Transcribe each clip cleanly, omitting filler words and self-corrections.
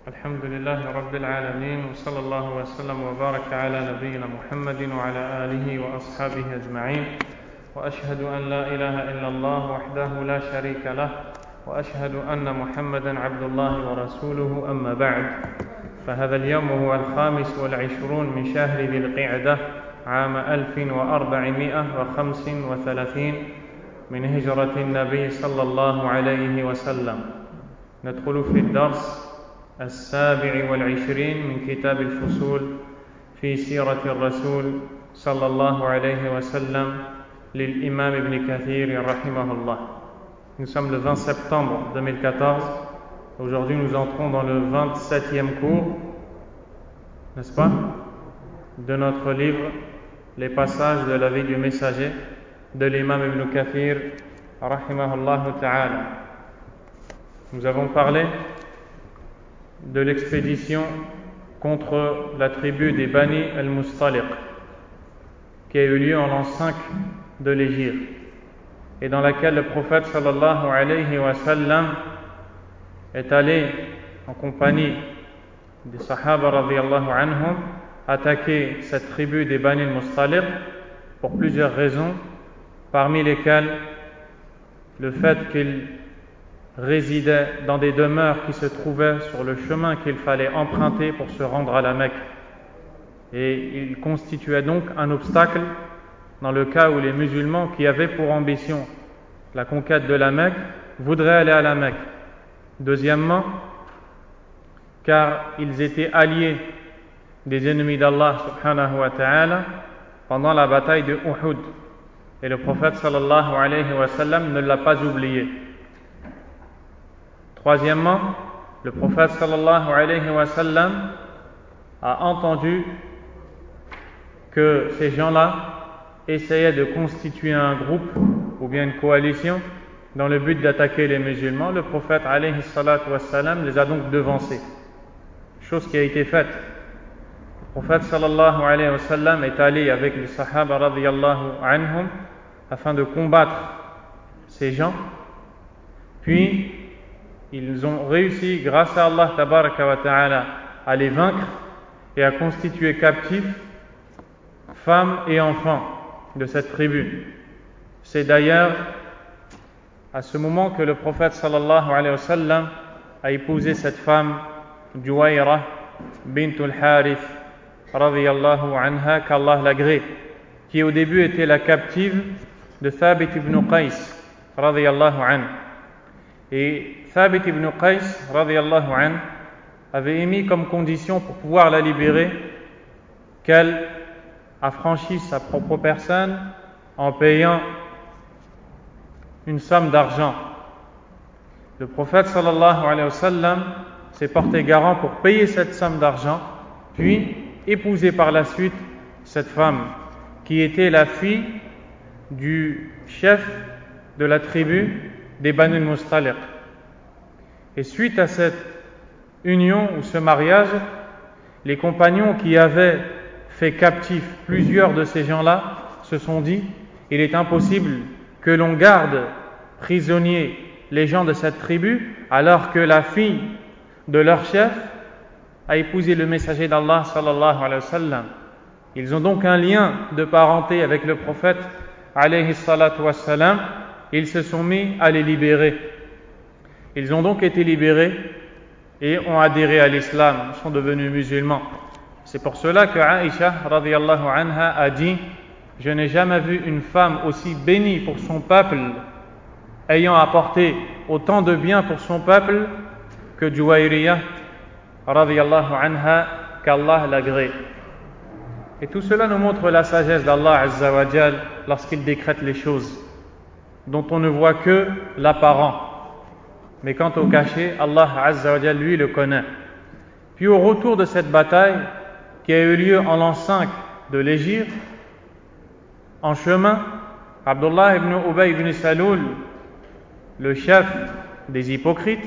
الحمد لله رب العالمين وصلى الله وسلم وبارك على نبينا محمد وعلى آله وأصحابه أجمعين وأشهد أن لا إله إلا الله وحده لا شريك له وأشهد أن محمدا عبد الله ورسوله أما بعد فهذا اليوم هو الخامس والعشرون من شهر ذي القعدة عام 1435 من هجرة النبي صلى الله عليه وسلم ندخل في الدرس السابع والعشرين من كتاب الفصول في سيرة الرسول صلى الله عليه وسلم للإمام ابن كثير رحمه الله. Nous sommes le 20 septembre 2014. Aujourd'hui, nous entrons dans le 27e cours, n'est-ce pas, de notre livre, les passages de la vie du messager de l'imam Ibn Kathir, rahimahullah ta'ala. Nous avons parlé de l'expédition contre la tribu des Bani al-Mustaliq, qui a eu lieu en l'an 5 de l'Hégire, et dans laquelle le prophète sallallahu alayhi wa sallam est allé en compagnie des Sahaba radiyallahu anhum attaquer cette tribu des Bani al-Mustaliq pour plusieurs raisons, parmi lesquelles le fait qu'ils résidaient dans des demeures qui se trouvaient sur le chemin qu'il fallait emprunter pour se rendre à la Mecque, et ils constituaient donc un obstacle dans le cas où les musulmans qui avaient pour ambition la conquête de la Mecque voudraient aller à la Mecque. Deuxièmement, car ils étaient alliés des ennemis d'Allah subhanahu wa ta'ala pendant la bataille de Uhud, et le prophète sallallahu alayhi wa sallam ne l'a pas oublié. Troisièmement, le prophète sallallahu alayhi wa sallam a entendu que ces gens-là essayaient de constituer un groupe ou bien une coalition dans le but d'attaquer les musulmans. Le prophète alayhi salatu wa sallam les a donc devancés, chose qui a été faite. Le prophète sallallahu alayhi wa sallam est allé avec les sahaba radiyallahu anhum afin de combattre ces gens, puis ils ont réussi, grâce à Allah tabaraka wa ta'ala, à les vaincre et à constituer captifs femmes et enfants de cette tribu. C'est d'ailleurs à ce moment que le prophète sallallahu alayhi wa sallam a épousé cette femme Juwayra bint al-Harith radiyallahu anha, qu'Allah l'agrée, qui au début était la captive de Thabit ibn Qais radiyallahu anhu. Et Thabit ibn Qais radiyallahu anhu avait émis comme condition pour pouvoir la libérer qu'elle affranchisse sa propre personne en payant une somme d'argent. Le prophète sallallahu alayhi wa sallam s'est porté garant pour payer cette somme d'argent, puis épouser par la suite cette femme qui était la fille du chef de la tribu des Banu al-Mustaliq. Et suite à cette union ou ce mariage, les compagnons qui avaient fait captifs plusieurs de ces gens-là se sont dit: il est impossible que l'on garde prisonniers les gens de cette tribu alors que la fille de leur chef a épousé le messager d'Allah sallallahu alayhi wa sallam. Ils ont donc un lien de parenté avec le prophète alayhi salatu wa sallam. Ils se sont mis à les libérer. Ils ont donc été libérés et ont adhéré à l'islam, sont devenus musulmans. C'est pour cela que Aïcha radiyallahu anha a dit: je n'ai jamais vu une femme aussi bénie pour son peuple, ayant apporté autant de bien pour son peuple, que Juwayriyah radiyallahu anha, qu'Allah l'agrée. Et tout cela nous montre la sagesse d'Allah azza wa jal lorsqu'il décrète les choses dont on ne voit que l'apparent, mais quant au caché, Allah azza wa jal lui le connaît. Puis au retour de cette bataille qui a eu lieu en l'an 5 de l'Hégire, en chemin, Abdullah ibn Ubay ibn Salul, le chef des hypocrites,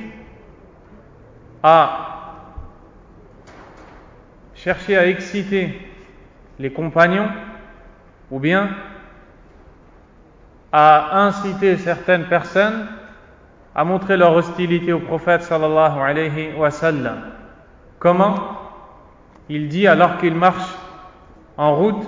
a cherché à exciter les compagnons, ou bien à inciter certaines personnes à montrer leur hostilité au prophète sallallahu alayhi wa sallam. Comment? Il dit alors qu'il marche en route,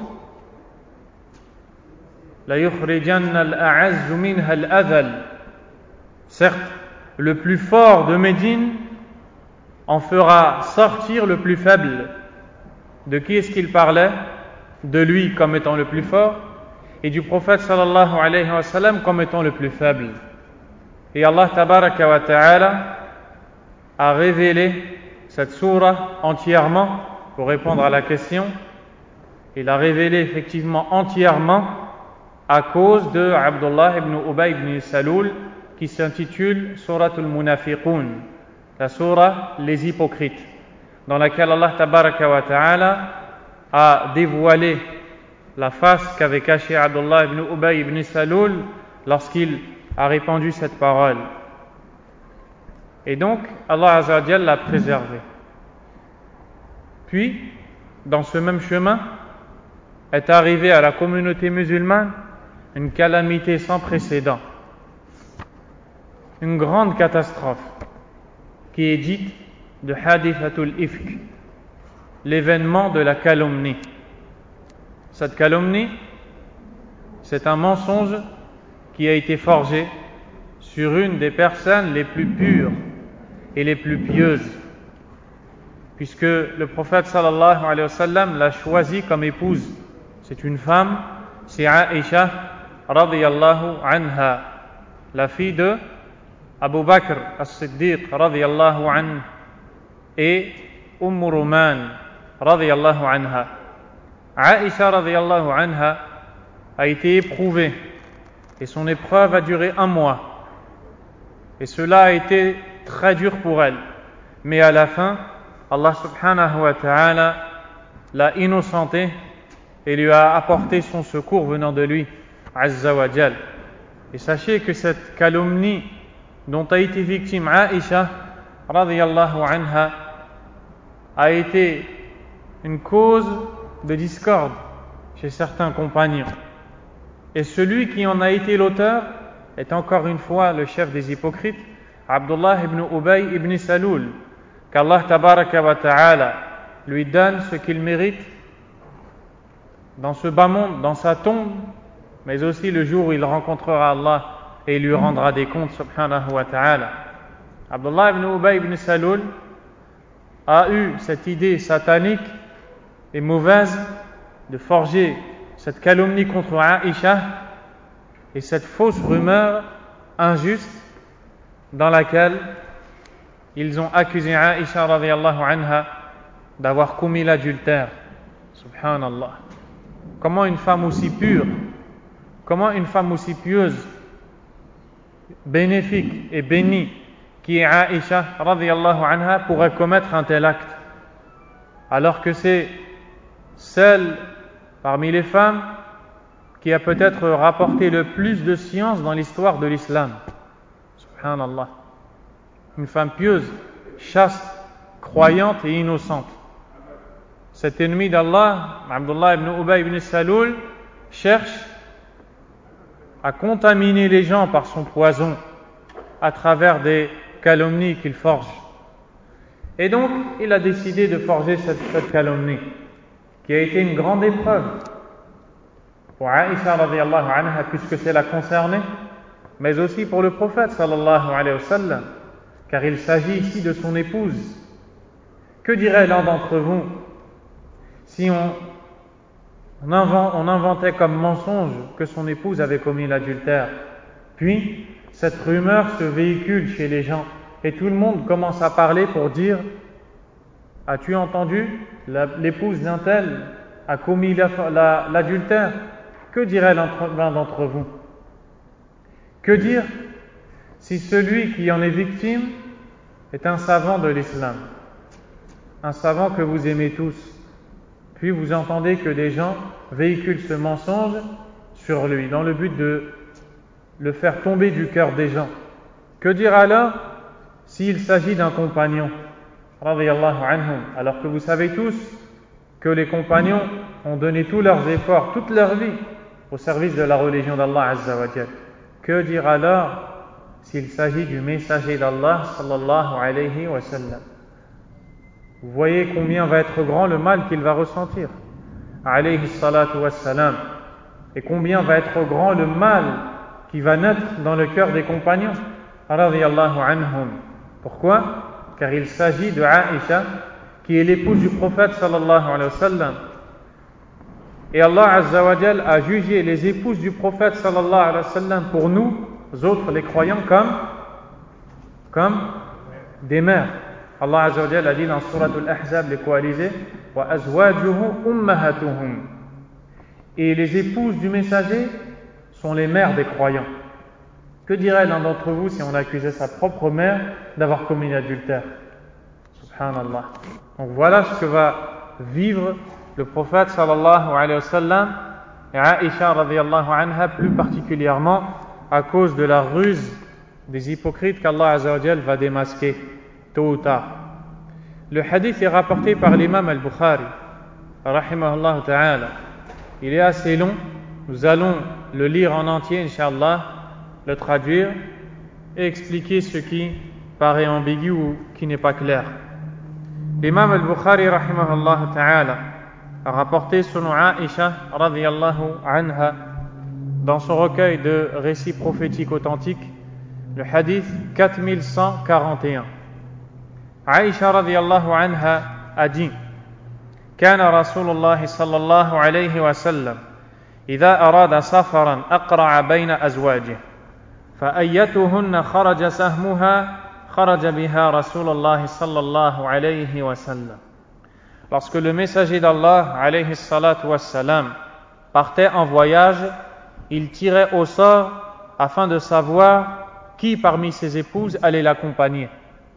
La yukhrijanna al-a'azzu minha al-adhal. Certes, le plus fort de Médine en fera sortir le plus faible. De qui est-ce qu'il parlait? De lui comme étant le plus fort et du prophète sallallahu alayhi wa sallam comme étant le plus faible. Et Allah tabaraka wa ta'ala a révélé cette sourate entièrement, pour répondre à la question. Il a révélé effectivement entièrement à cause de Abdullah ibn Ubay ibn Salul, qui s'intitule Suratul Munafiqun, la sourate Les Hypocrites, dans laquelle Allah tabaraka wa ta'ala a dévoilé la face qu'avait cachée Abdullah ibn Ubay ibn Salul lorsqu'il a répandu cette parole. Et donc, Allah Azza wa Jalla l'a préservé. Puis, dans ce même chemin, est arrivée à la communauté musulmane une calamité sans précédent, une grande catastrophe qui est dite de Hadithatul Ifk, l'événement de la calomnie. Cette calomnie, c'est un mensonge qui a été forgé sur une des personnes les plus pures et les plus pieuses, puisque le prophète sallallahu alayhi wa sallam l'a choisie comme épouse. C'est une femme, c'est Aïcha radiyallahu anha, la fille de Abu Bakr as-Siddiq radiyallahu anhu et Ruman radiyallahu anha. Aïcha radiyallahu anha a été éprouvée et son épreuve a duré 1 mois. Et cela a été très dur pour elle. Mais à la fin, Allah subhanahu wa ta'ala l'a innocentée et lui a apporté son secours venant de lui, Azza wa Jal. Et sachez que cette calomnie dont a été victime Aïcha radiyallahu anha a été une cause de discorde chez certains compagnons. Et celui qui en a été l'auteur est encore une fois le chef des hypocrites, Abdullah ibn Ubay ibn Salul, qu'Allah tabaraka wa ta'ala lui donne ce qu'il mérite dans ce bas monde, dans sa tombe, mais aussi le jour où il rencontrera Allah et il lui rendra des comptes, subhanahu wa ta'ala. Abdullah ibn Ubay ibn Salul a eu cette idée satanique et mauvaise de forger cette calomnie contre Aïcha et cette fausse rumeur injuste dans laquelle ils ont accusé Aïcha radiyallahu anha d'avoir commis l'adultère. Subhanallah. Comment une femme aussi pure, comment une femme aussi pieuse, bénéfique et bénie qui est Aïcha radiyallahu anha pourrait commettre un tel acte, alors que c'est celle parmi les femmes qui a peut-être rapporté le plus de science dans l'histoire de l'islam. Subhanallah. Une femme pieuse, chaste, croyante et innocente. Cet ennemi d'Allah, Abdullah ibn Ubay ibn Salul, cherche à contaminer les gens par son poison à travers des calomnies qu'il forge. Et donc, il a décidé de forger cette calomnie, qui a été une grande épreuve pour Aïcha radiyallahu anha, puisque c'est la concernée, mais aussi pour le prophète sallallahu alayhi wa sallam, car il s'agit ici de son épouse. Que dirait l'un d'entre vous si on inventait comme mensonge que son épouse avait commis l'adultère? Puis, cette rumeur se véhicule chez les gens et tout le monde commence à parler pour dire: as-tu entendu, l'épouse d'un tel a commis l'adultère? Que dirait l'un d'entre vous? Que dire si celui qui en est victime est un savant de l'islam, un savant que vous aimez tous, puis vous entendez que des gens véhiculent ce mensonge sur lui dans le but de le faire tomber du cœur des gens? Que dire alors s'il s'agit d'un compagnon radiyallahu anhum, alors que vous savez tous que les compagnons ont donné tous leurs efforts, toute leur vie au service de la religion d'Allah Azza wa Jal? Que dire alors s'il s'agit du messager d'Allah sallallahu alayhi wa sallam? vous voyez combien va être grand le mal qu'il va ressentir, alayhi salatu wassalam, et combien va être grand le mal qui va naître dans le cœur des compagnons, radiyallahu anhum. Pourquoi? Car il s'agit de Aïcha, qui est l'épouse du prophète sallallahu alayhi wa sallam. Et Allah Azza wa Jal a jugé les épouses du prophète sallallahu alayhi wa sallam pour nous autres, les croyants, comme des mères. Allah Azza wa Jal a dit dans Surat Al-Ahzab, les coalisés, wa azwajuhu ummahatuhum. Et les épouses du messager sont les mères des croyants. Que dirait l'un d'entre vous si on accusait sa propre mère d'avoir commis l'adultère? Subhanallah. Donc voilà ce que va vivre le prophète sallallahu alayhi wa sallam et Aïcha radiyallahu anha, plus particulièrement à cause de la ruse des hypocrites qu'Allah Azza wa Jal va démasquer tôt ou tard. Le hadith est rapporté par l'imam al-Bukhari rahimahullah ta'ala. Il est assez long, nous allons le lire en entier incha'Allah, le traduire et expliquer ce qui paraît ambigu ou qui n'est pas clair. L'imam al-Bukhari rahimahullah ta'ala a rapporté selon Aïcha radiyallahu anha dans son recueil de récits prophétiques authentiques le hadith 4141. Aïcha radiyallahu anha a dit: كان رسول الله صلى الله عليه وسلم إذا أراد سفرا أقرع بين أزواجه فأيتهن خرج سهمها خرج بها رسول الله صلى الله عليه وسلم. Lorsque le messager d'Allah alayhi salatu wassalam partait en voyage, il tirait au sort afin de savoir qui parmi ses épouses allait l'accompagner.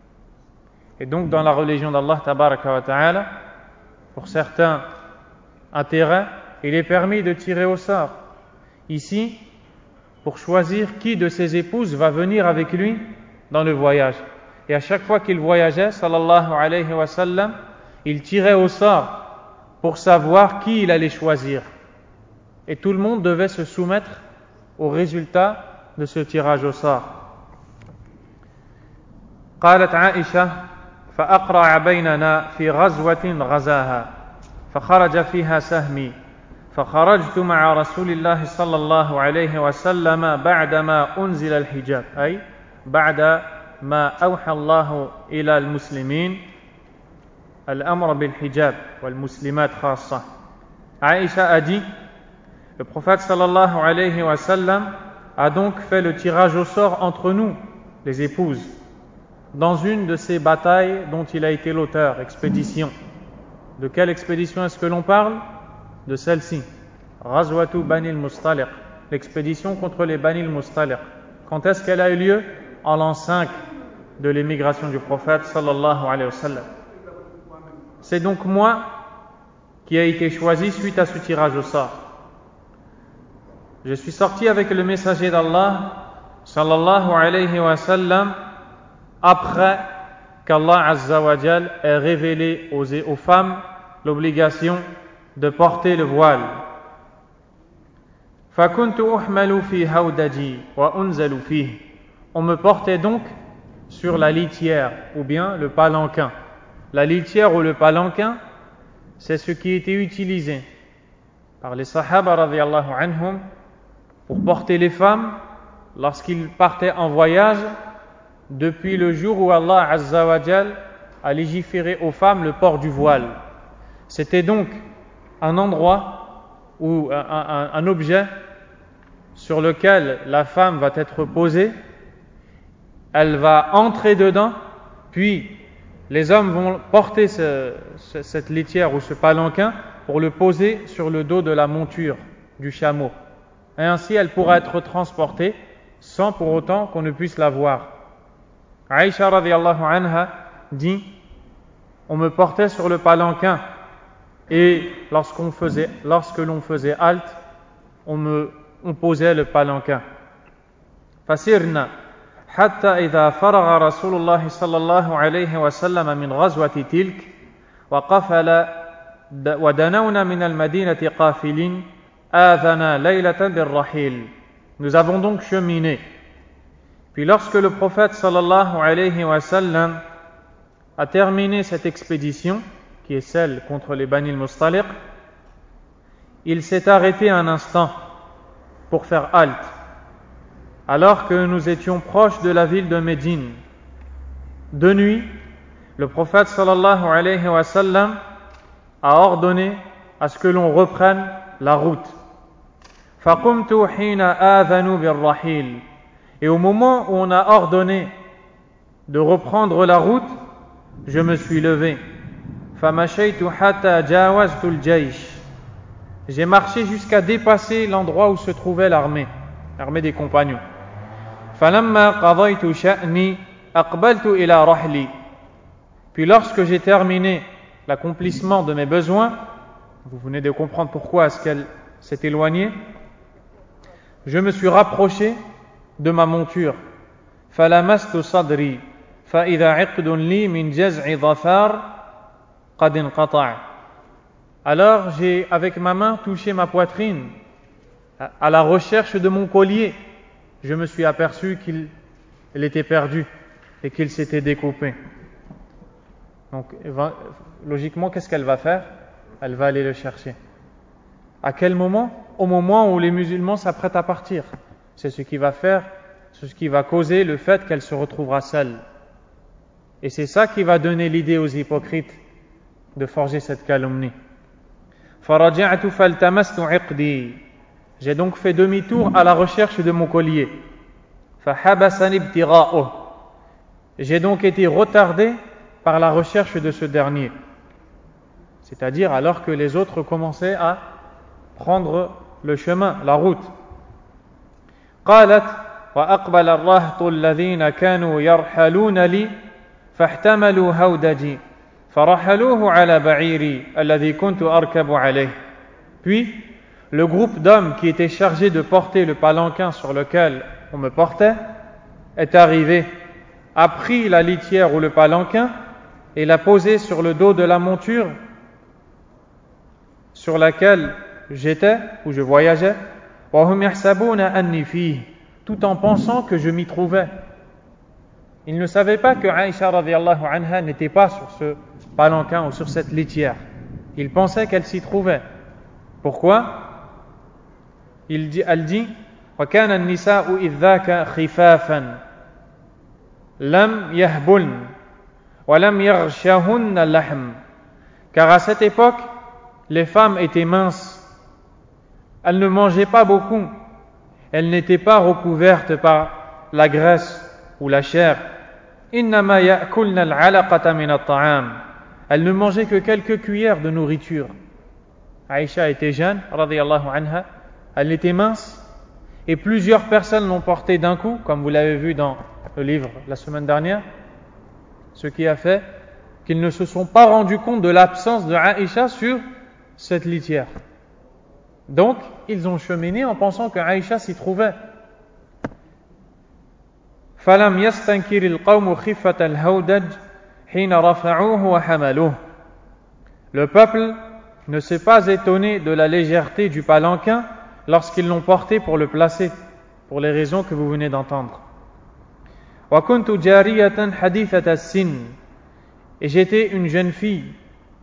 Et donc dans la religion d'Allah tabaraka wa ta'ala, pour certains intérêts, il est permis de tirer au sort. Ici, pour choisir qui de ses épouses va venir avec lui dans le voyage. Et à chaque fois qu'il voyageait, sallallahu alayhi wa sallam, il tirait au sort pour savoir qui il allait choisir. Et tout le monde devait se soumettre au résultat de ce tirage au sort. قالت عائشة فأقرع بيننا في غزوة غزاها فخرج فيها سهمي فخرجت مع رسول الله صلى الله عليه وسلم بعدما أنزل الحجاب أي بعد ما أوحى الله إلى المسلمين الأمر بالحجاب والمسلمات خاصة. Aïcha a dit: le prophète sallallahu alayhi wa sallam a donc fait le tirage au sort entre nous, les épouses, dans une de ces batailles dont il a été l'auteur, expédition. De quelle expédition est-ce que l'on parle? De celle-ci, Ghazwatu Bani al-Mustaliq, l'expédition contre les Bani al-Mustaliq. Quand est-ce qu'elle a eu lieu? En l'an 5 de l'émigration du prophète sallallahu alayhi wa sallam. C'est donc moi qui a été choisi suite à ce tirage au sort. Je suis sorti avec le messager d'Allah sallallahu alayhi wa sallam après qu'Allah Azza wa Jal ait révélé aux femmes l'obligation de porter le voile. فَكُنْتُ أُحْمَلُ فِي هَوْدَجِي وَأُنْزَلُ فِيهِ. On me portait donc sur la litière ou bien le palanquin. La litière ou le palanquin, c'est ce qui était utilisé par les sahaba radiyallahu anhum pour porter les femmes lorsqu'ils partaient en voyage depuis le jour où Allah Azza wa Jal a légiféré aux femmes le port du voile. C'était donc un endroit ou un objet sur lequel la femme va être posée, elle va entrer dedans, puis les hommes vont porter cette litière ou ce palanquin pour le poser sur le dos de la monture du chameau. Et ainsi, elle pourra être transportée sans pour autant qu'on ne puisse la voir. Aïcha radiyallahu anha dit: on me portait sur le palanquin et lorsque l'on faisait halte, on posait le palanquin. فسرنا حتى إذا فرغ رسول الله صلى الله عليه وسلم من غزوة تلك وقفل ودنونا من المدينة قافلين آذنا ليلة بالرحيل. Nous avons donc cheminé. Puis lorsque le prophète sallallahu alayhi wa sallam a terminé cette expédition, qui est celle contre les Bani al-Mustaliq, il s'est arrêté un instant pour faire halte, alors que nous étions proches de la ville de Médine. De nuit, le prophète sallallahu alayhi wa sallam a ordonné à ce que l'on reprenne la route. فَقُمْتُ حِينَ آذَنُوا بِالرَّحِيلِ. Et au moment où on a ordonné de reprendre la route, je me suis levé. فَمَشَيْتُ حَتَّى جَاوَزْتُ الْجَيْشِ. J'ai marché jusqu'à dépasser l'endroit où se trouvait l'armée des compagnons. فَلَمَّا قَضَيْتُ شَأْنِي أَقْبَلْتُ إِلَى رَحْلِي. Puis lorsque j'ai terminé l'accomplissement de mes besoins, vous venez de comprendre pourquoi est-ce qu'elle s'est éloignée, je me suis rapproché de ma monture. فَلَمَسْتُ صَدْرِي فَإِذَا عِقْدٌ لِي مِنْ جَزْعِ ظَفَارٍ قَدْ انْقَطَعَ. Alors j'ai avec ma main touché ma poitrine à la recherche de mon collier. Je me suis aperçu qu'il était perdu et qu'il s'était découpé. Donc logiquement, qu'est-ce qu'elle va faire? Elle va aller le chercher. À quel moment? Au moment où les musulmans s'apprêtent à partir. C'est ce qui va causer le fait qu'elle se retrouvera seule. Et c'est ça qui va donner l'idée aux hypocrites de forger cette calomnie. فَرَجَعْتُ فَالْتَمَسْتُ عِقْدِي. J'ai donc fait demi-tour à la recherche de mon collier. فَحَبَسَنِ ابْتِغَاؤُهُ. J'ai donc été retardé par la recherche de ce dernier. C'est-à-dire alors que les autres commençaient à prendre le chemin, la route. قالت وأقبل الرهط الذين كانوا يرحلون لي فاحتملوا هودجي فرحلوه على بعيري الذي كنت أركب عليه. Puis le groupe d'hommes qui était chargé de porter le palanquin sur lequel on me portait est arrivé, a pris la litière ou le palanquin et l'a posé sur le dos de la monture sur laquelle j'étais ou je voyageais, وَهُمْ يَحْسَبُونَ أَنِّي فِيهِ, tout en pensant que je m'y trouvais. Ils ne savaient pas que Aïcha radhiyallahu anha n'était pas sur ce palanquin ou sur cette litière. Ils pensaient qu'elle s'y trouvait. Pourquoi? Elle dit وَكَانَ النِّسَاءُ إِذْ ذَاكَ خِفَافًا لَمْ يَهْبُلْنَ وَلَمْ يَغْشَهُنَّ اللَّحْمُ. Car à cette époque, les femmes étaient minces. Elles ne mangeaient pas beaucoup. Elles n'étaient pas recouvertes par la graisse ou la chair. إِنَّمَا يَأْكُلْنَ الْعَلَقَةَ مِنَ الطَّعَامِ. Elles ne mangeaient que quelques cuillères de nourriture. Aïcha était jeune, radhiyallahu anha. Elle était mince. Et plusieurs personnes l'ont portée d'un coup, comme vous l'avez vu dans le livre la semaine dernière. Ce qui a fait qu'ils ne se sont pas rendus compte de l'absence de Aïcha sur cette litière. Donc, ils ont cheminé en pensant que Aïcha s'y trouvait. فَلَمْ يَسْتَنْكِرِ الْقَوْمُ خِفَّةَ الْهَوْدَجِ حِينَ رَفَعُوهُ وَحَمَلُوهُ. Le peuple ne s'est pas étonné de la légèreté du palanquin lorsqu'ils l'ont porté pour le placer, pour les raisons que vous venez d'entendre. وَكُنْتُ جَارِيَةً حَدِيثَةَ السِّنِّ. Et j'étais une jeune fille.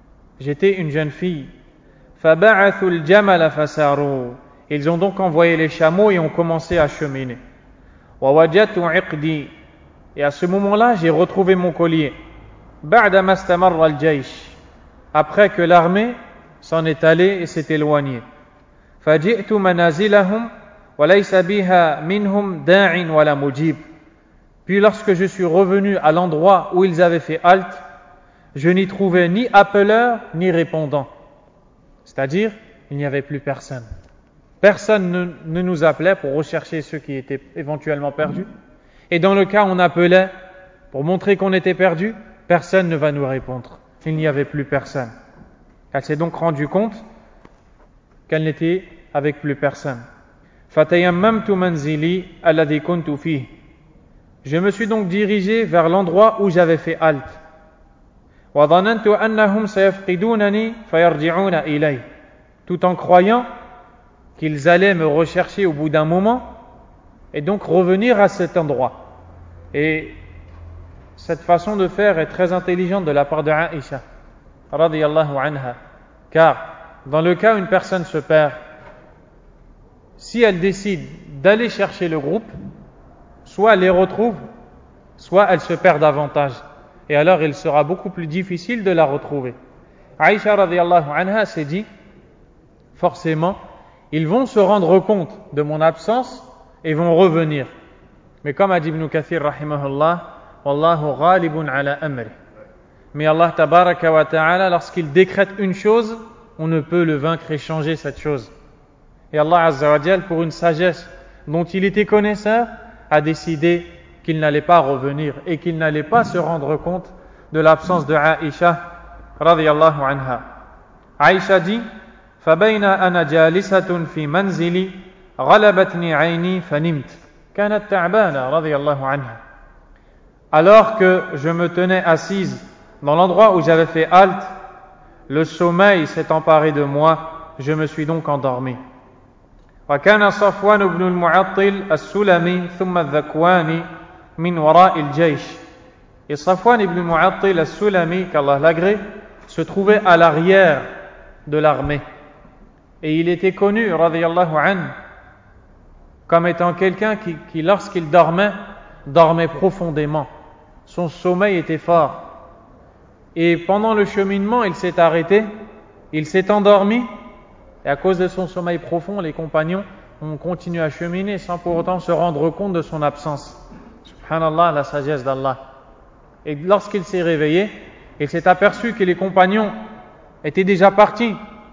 فَبَعَثُوا الْجَمَلَ فَسَارُوا. Ils ont donc envoyé les chameaux et ont commencé à cheminer. وَوَجَدْتُ عِقْدِي. Et à ce moment-là, j'ai retrouvé mon collier. بَعْدَمَا اسْتَمَرَّ الْجَيْشِ. Après que l'armée s'en est allée et s'est éloignée. فَجِئْتُ مَنَازِلَهُمْ وَلَيْسَ بِهَا مِنْهُمْ دَاعٍ وَلَا مُجِيبٍ. Puis lorsque je suis revenu à l'endroit où ils avaient fait halte, je n'y trouvais ni appeleur ni répondant. C'est-à-dire, il n'y avait plus personne. Personne ne nous appelait pour rechercher ceux qui étaient éventuellement perdus. Et dans le cas où on appelait pour montrer qu'on était perdu, personne ne va nous répondre. Il n'y avait plus personne. Elle s'est donc rendue compte qu'elle n'était avec plus personne. فَتَيَمَّمْتُ مَنْزِلِي الَّذِي كُنْتُ فِيهِ. Je me suis donc dirigé vers l'endroit où j'avais fait halte. وَظَنَنْتُ أَنَّهُمْ سَيَفْقِدُونَنِي فَيَرْجِعُونَ إِلَيْهِ. Tout en croyant qu'ils allaient me rechercher au bout d'un moment et donc revenir à cet endroit. Et cette façon de faire est très intelligente de la part de Aïcha, radiyallahu anha, car dans le cas où une personne se perd, si elle décide d'aller chercher le groupe, soit elle les retrouve, soit elle se perd davantage. Et alors il sera beaucoup plus difficile de la retrouver. Aïcha radiyallahu anha s'est dit, forcément, ils vont se rendre compte de mon absence et vont revenir. Mais comme a dit Ibn Kathir rahimahullah, Wallahu ghalibun ala amri. Mais Allah tabaraka wa ta'ala, lorsqu'il décrète une chose, on ne peut le vaincre et changer cette chose. Et Allah azza wa jal, pour une sagesse dont il était connaisseur, a décidé qu'il n'allait pas revenir et qu'il n'allait pas se rendre compte de l'absence de Aïcha radiyallahu anha. Aïcha dit, فَبَيْنَ أَنَا جَالِسَةٌ فِي مَنْزِلِي غَلَبَتْنِي عَيْنِي فَنِمْتُ كَانَتْ تَعْبَانَةً رضي الله عنها. Alors que je me tenais assise dans l'endroit où j'avais fait halte, le sommeil s'est emparé de moi, je me suis donc endormi. وكان صفوان بن المعطل السلمي ثم الذكواني من وراء الجيش. Et Safwan ibn Mu'attil al-Sulami, qu'Allah l'agrée, se trouvait à l'arrière de l'armée. Et il était connu, radiyallahu anhu, comme étant quelqu'un qui lorsqu'il dormait profondément. Son sommeil était fort. Et pendant le cheminement, il s'est arrêté, il s'est endormi, et à cause de son sommeil profond, les compagnons ont continué à cheminer sans pour autant se rendre compte de son absence. Subhanallah, la sagesse d'Allah. Et lorsqu'il s'est réveillé, il s'est aperçu que les compagnons étaient déjà partis.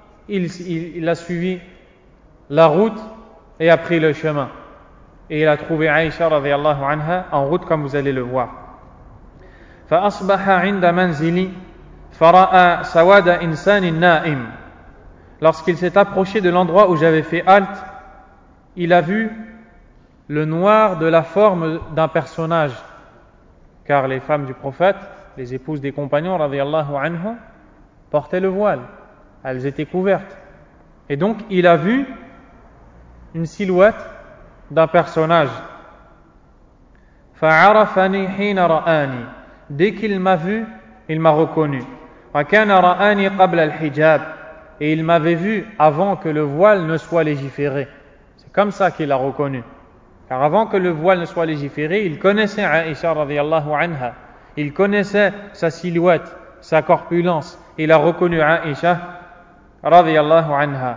Il a suivi la route et a pris le chemin. Et il a trouvé Aïcha radiyallahu anha en route, comme vous allez le voir. فأصبح عند منزلي فرأى سواد إنسان نائم. Lorsqu'il s'est approché de l'endroit où j'avais fait halte, il a vu le noir de la forme d'un personnage, car les femmes du prophète, les épouses des compagnons radiyallahu anhu, portaient le voile, elles étaient couvertes, et donc il a vu une silhouette d'un personnage. فعرفني حين رآني. Dès qu'il m'a vu, il m'a reconnu. وكان رآني قبل الحجاب. Et il m'avait vu avant que le voile ne soit légiféré. C'est comme ça qu'il l'a reconnu. Car avant que le voile ne soit légiféré, il connaissait Aïcha radiyallahu anha. Il connaissait sa silhouette, sa corpulence. Il a reconnu Aïcha radiyallahu anha.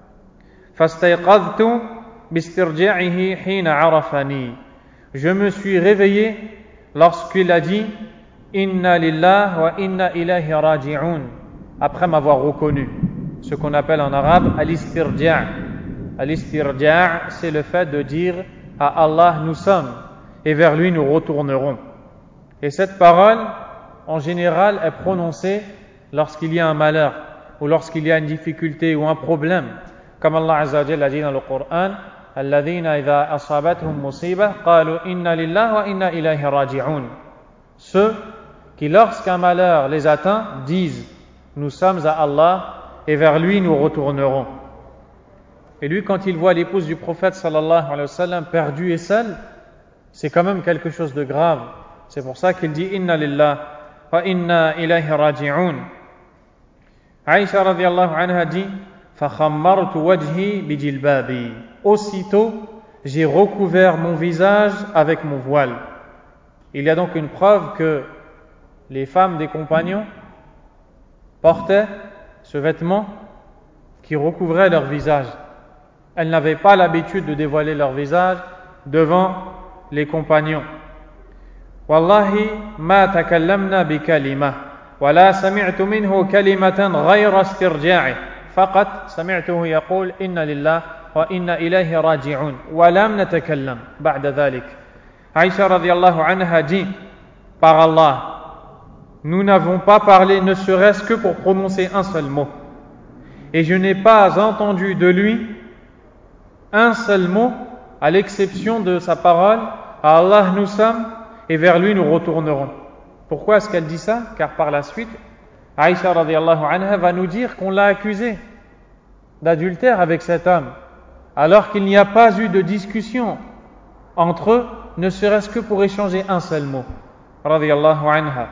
فاستيقظت باسترجاعه حين عرفني. Je me suis réveillé lorsqu'il a dit Inna lillah wa inna ilayhi raji'un, après m'avoir reconnu. Ce qu'on appelle en arabe al-istirja'. Al-istirja', c'est le fait de dire à Allah nous sommes et vers lui nous retournerons. Et cette parole, en général, est prononcée lorsqu'il y a un malheur ou lorsqu'il y a une difficulté ou un problème. Comme Allah Azza wa Jalla a dit dans le Coran, Alladhina idha asabathum musibah qalu inna lillah wa inna ilayhi raji'un. Ceux qui, lorsqu'un malheur les atteint, disent nous sommes à Allah et vers lui nous retournerons. Et lui, quand il voit l'épouse du prophète sallallahu alayhi wa sallam perdue et seule, c'est quand même quelque chose de grave. C'est pour ça qu'il dit inna lillah wa inna ilayhi raji'un. Aïcha radiyallahu anha dit فَخَمَّرْتُ وَجْهِي بِجِلْبَابِي. Aussitôt, j'ai recouvert mon visage avec mon voile. Il y a donc une preuve que les femmes des compagnons portaient ce vêtement qui recouvrait leur visage. Elles n'avaient pas l'habitude de dévoiler leur visage devant les compagnons. Wallahi ma takallamna bi kalima wa la sami'tu minhu kalimatan ghayra istirja'i faqat sami'tuhu yaqul inna lillah wa inna ilayhi raji'un wa lam natakallam ba'da dhalik. Aïcha radiyallahu anha dit par Allah, nous n'avons pas parlé ne serait-ce que pour prononcer un seul mot. Et je n'ai pas entendu de lui un seul mot, à l'exception de sa parole, à Allah nous sommes et vers lui nous retournerons. Pourquoi est-ce qu'elle dit ça? Car par la suite, Aïcha radiyallahu anha va nous dire qu'on l'a accusé d'adultère avec cet homme, alors qu'il n'y a pas eu de discussion entre eux, ne serait-ce que pour échanger un seul mot. رضي الله عنها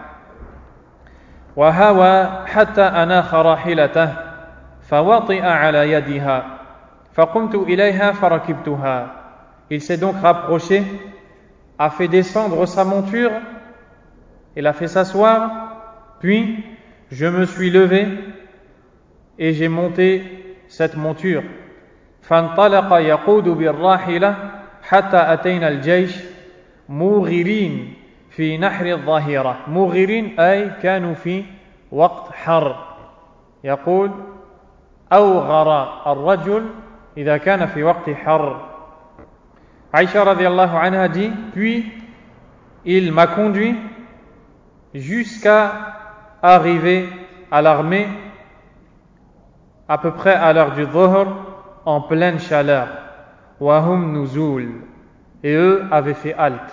وهوى حتى أناخ راحلته فوطئ على يدها فقمت إليها فركبتها. Il s'est donc rapproché, a fait descendre sa monture, il a fait s'asseoir, puis je me suis levé et j'ai monté cette monture. فانطلق يقود بالراحلة حتى أتينا الجيش موغرين في نحر الظهيرة. موغرين أي كانوا في وقت حر. يقول أوغر الرجل إذا كان في وقت حر. Aïcha radiallahu anha dit, puis il m'a conduit jusqu'à arriver à l'armée à peu près à l'heure du dhuhr en pleine chaleur. Wahum nuzul, et eux avaient fait halte.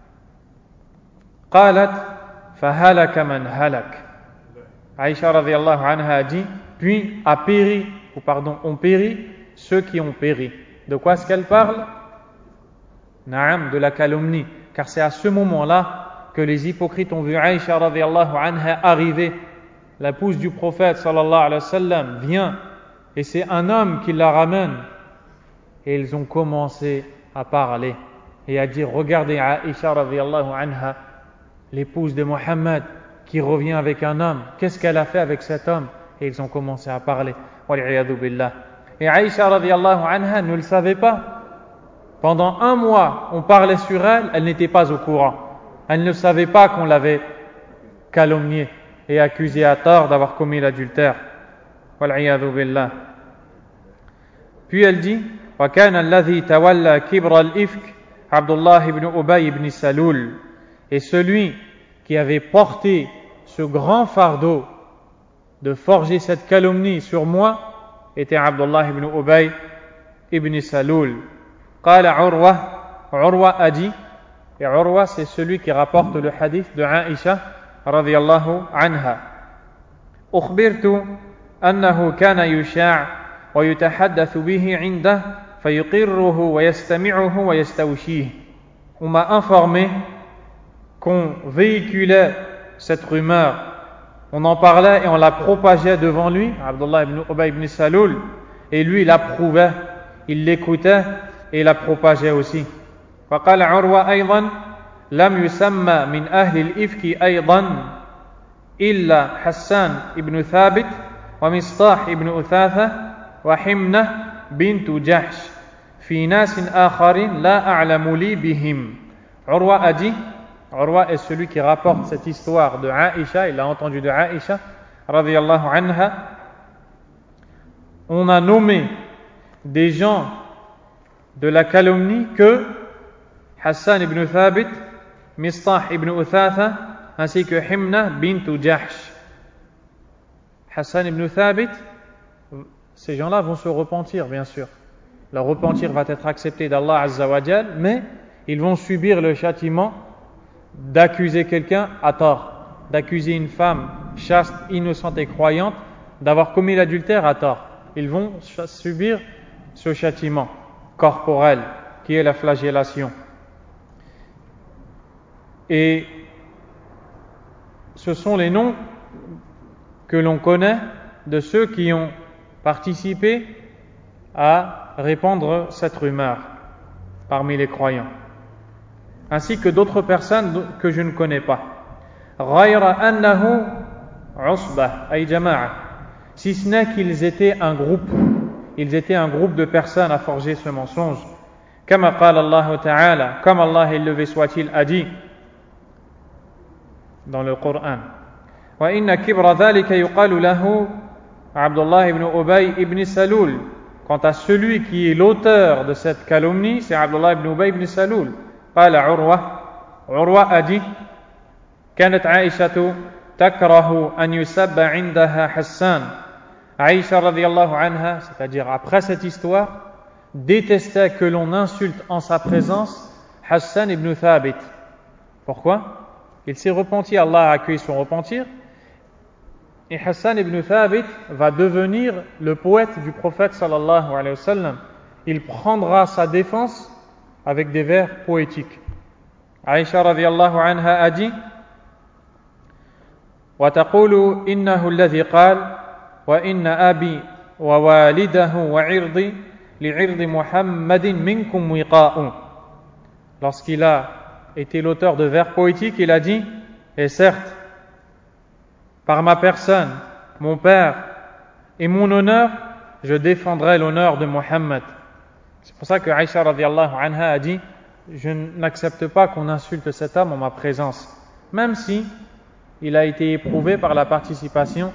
Qalat fahalaka man halak. Aïcha radiallahu anha a dit, puis ont péri ceux qui ont péri. De quoi est-ce qu'elle parle? Naam, de la calomnie, car c'est à ce moment-là que les hypocrites ont vu Aïcha radiallahu anha arriver. L'épouse du prophète sallallahu alayhi wa sallam vient et c'est un homme qui la ramène, et ils ont commencé à parler et à dire, regardez Aïcha radiallahu anha, l'épouse de Mohammed qui revient avec un homme, qu'est-ce qu'elle a fait avec cet homme? Et ils ont commencé à parler. Wal'iyadu billah. Et Aïcha radiallahu anha ne le savait pas. Pendant 1 mois, on parlait sur elle, elle n'était pas au courant. Elle ne savait pas qu'on l'avait calomniée et accusée à tort d'avoir commis l'adultère. Wal'iyadu billah. Puis elle dit, وَكَانَ الَّذِي تَوَلَّى كِبْرَ الْإِفْكِ عَبْدُ اللَّهِ ibn Ubay ibn Salul. Et celui qui avait porté ce grand fardeau de forger cette calomnie sur moi était Abdullah ibn Ubay ibn Salul. قال Urwa a dit, et Urwa c'est celui qui rapporte le hadith de Aïcha radiyallahu anha. أخبرت أنه كان يشاع ويتحدث به عنده فيقره ويستمعه ويستوشيه. On m'a informé qu'on véhiculait cette rumeur, on en parlait et on la propageait devant lui, Abdullah ibn Ubay ibn Salul, et lui il approuvait, il l'écoutait et il la propageait aussi. فقال عروة أيضا لم يسمى من أهل الإفك أيضا إلا حسان ibn ثابت ومصطاح ibn أثاثة وحمنة بنت جحش في ناس آخرين لا أعلم لي بهم. Urwa a dit, Urwa est celui qui rapporte cette histoire de Aïcha, il l'a entendu de Aïcha radiyallahu anha. On a nommé des gens de la calomnie que Hassan ibn Thabit, Mistah ibn Uthatha, ainsi que Himna bint Jahsh. Hassan ibn Thabit, ces gens-là vont se repentir, bien sûr. Leur repentir va être accepté d'Allah Azza wa Jal, mais ils vont subir le châtiment d'accuser quelqu'un à tort, d'accuser une femme chaste, innocente et croyante d'avoir commis l'adultère à tort. Ils vont subir ce châtiment corporel qui est la flagellation. Et ce sont les noms que l'on connaît de ceux qui ont participé à répandre cette rumeur parmi les croyants, ainsi que d'autres personnes que je ne connais pas. غَيْرَ أَنَّهُ عُصْبَةٌ أي جماعة, si ce n'est qu'ils étaient un groupe, ils étaient un groupe de personnes à forger ce mensonge. كما قال الله تعالى, comme Allah élevé soit-il a dit dans le Coran, وَإِنَّ كِبْرَ ذَلِكَ يُقَالُ لَهُ عبد الله ibn Ubay ibn Salul. Quant à celui qui est l'auteur de cette calomnie, c'est Abdullah ibn Ubay ibn Salul. قال Urwa a dit, كانت عائشة تكره أن يسب عندها حسان. Aïcha radiallahu anha, c'est-à-dire après cette histoire, détestait que l'on insulte en sa présence Hassan ibn Thabit. Pourquoi? Il s'est repenti, Allah a accueilli son repentir, et Hassan ibn Thabit va devenir le poète du prophète sallallahu alayhi wa sallam. Il prendra sa défense avec des vers poétiques. Aïcha radiallahu anha a dit, وتقول إنه الذي قال وإن أبي ووالده وعرضي لعرض محمد منكم وقاء. Lorsqu'il a été l'auteur de vers poétiques, il a dit: et certes, par ma personne, mon père et mon honneur, je défendrai l'honneur de Mohammed. C'est pour ça que Aïcha radhiyallahu anha a dit: je n'accepte pas qu'on insulte cet homme en ma présence, même si il a été éprouvé par la participation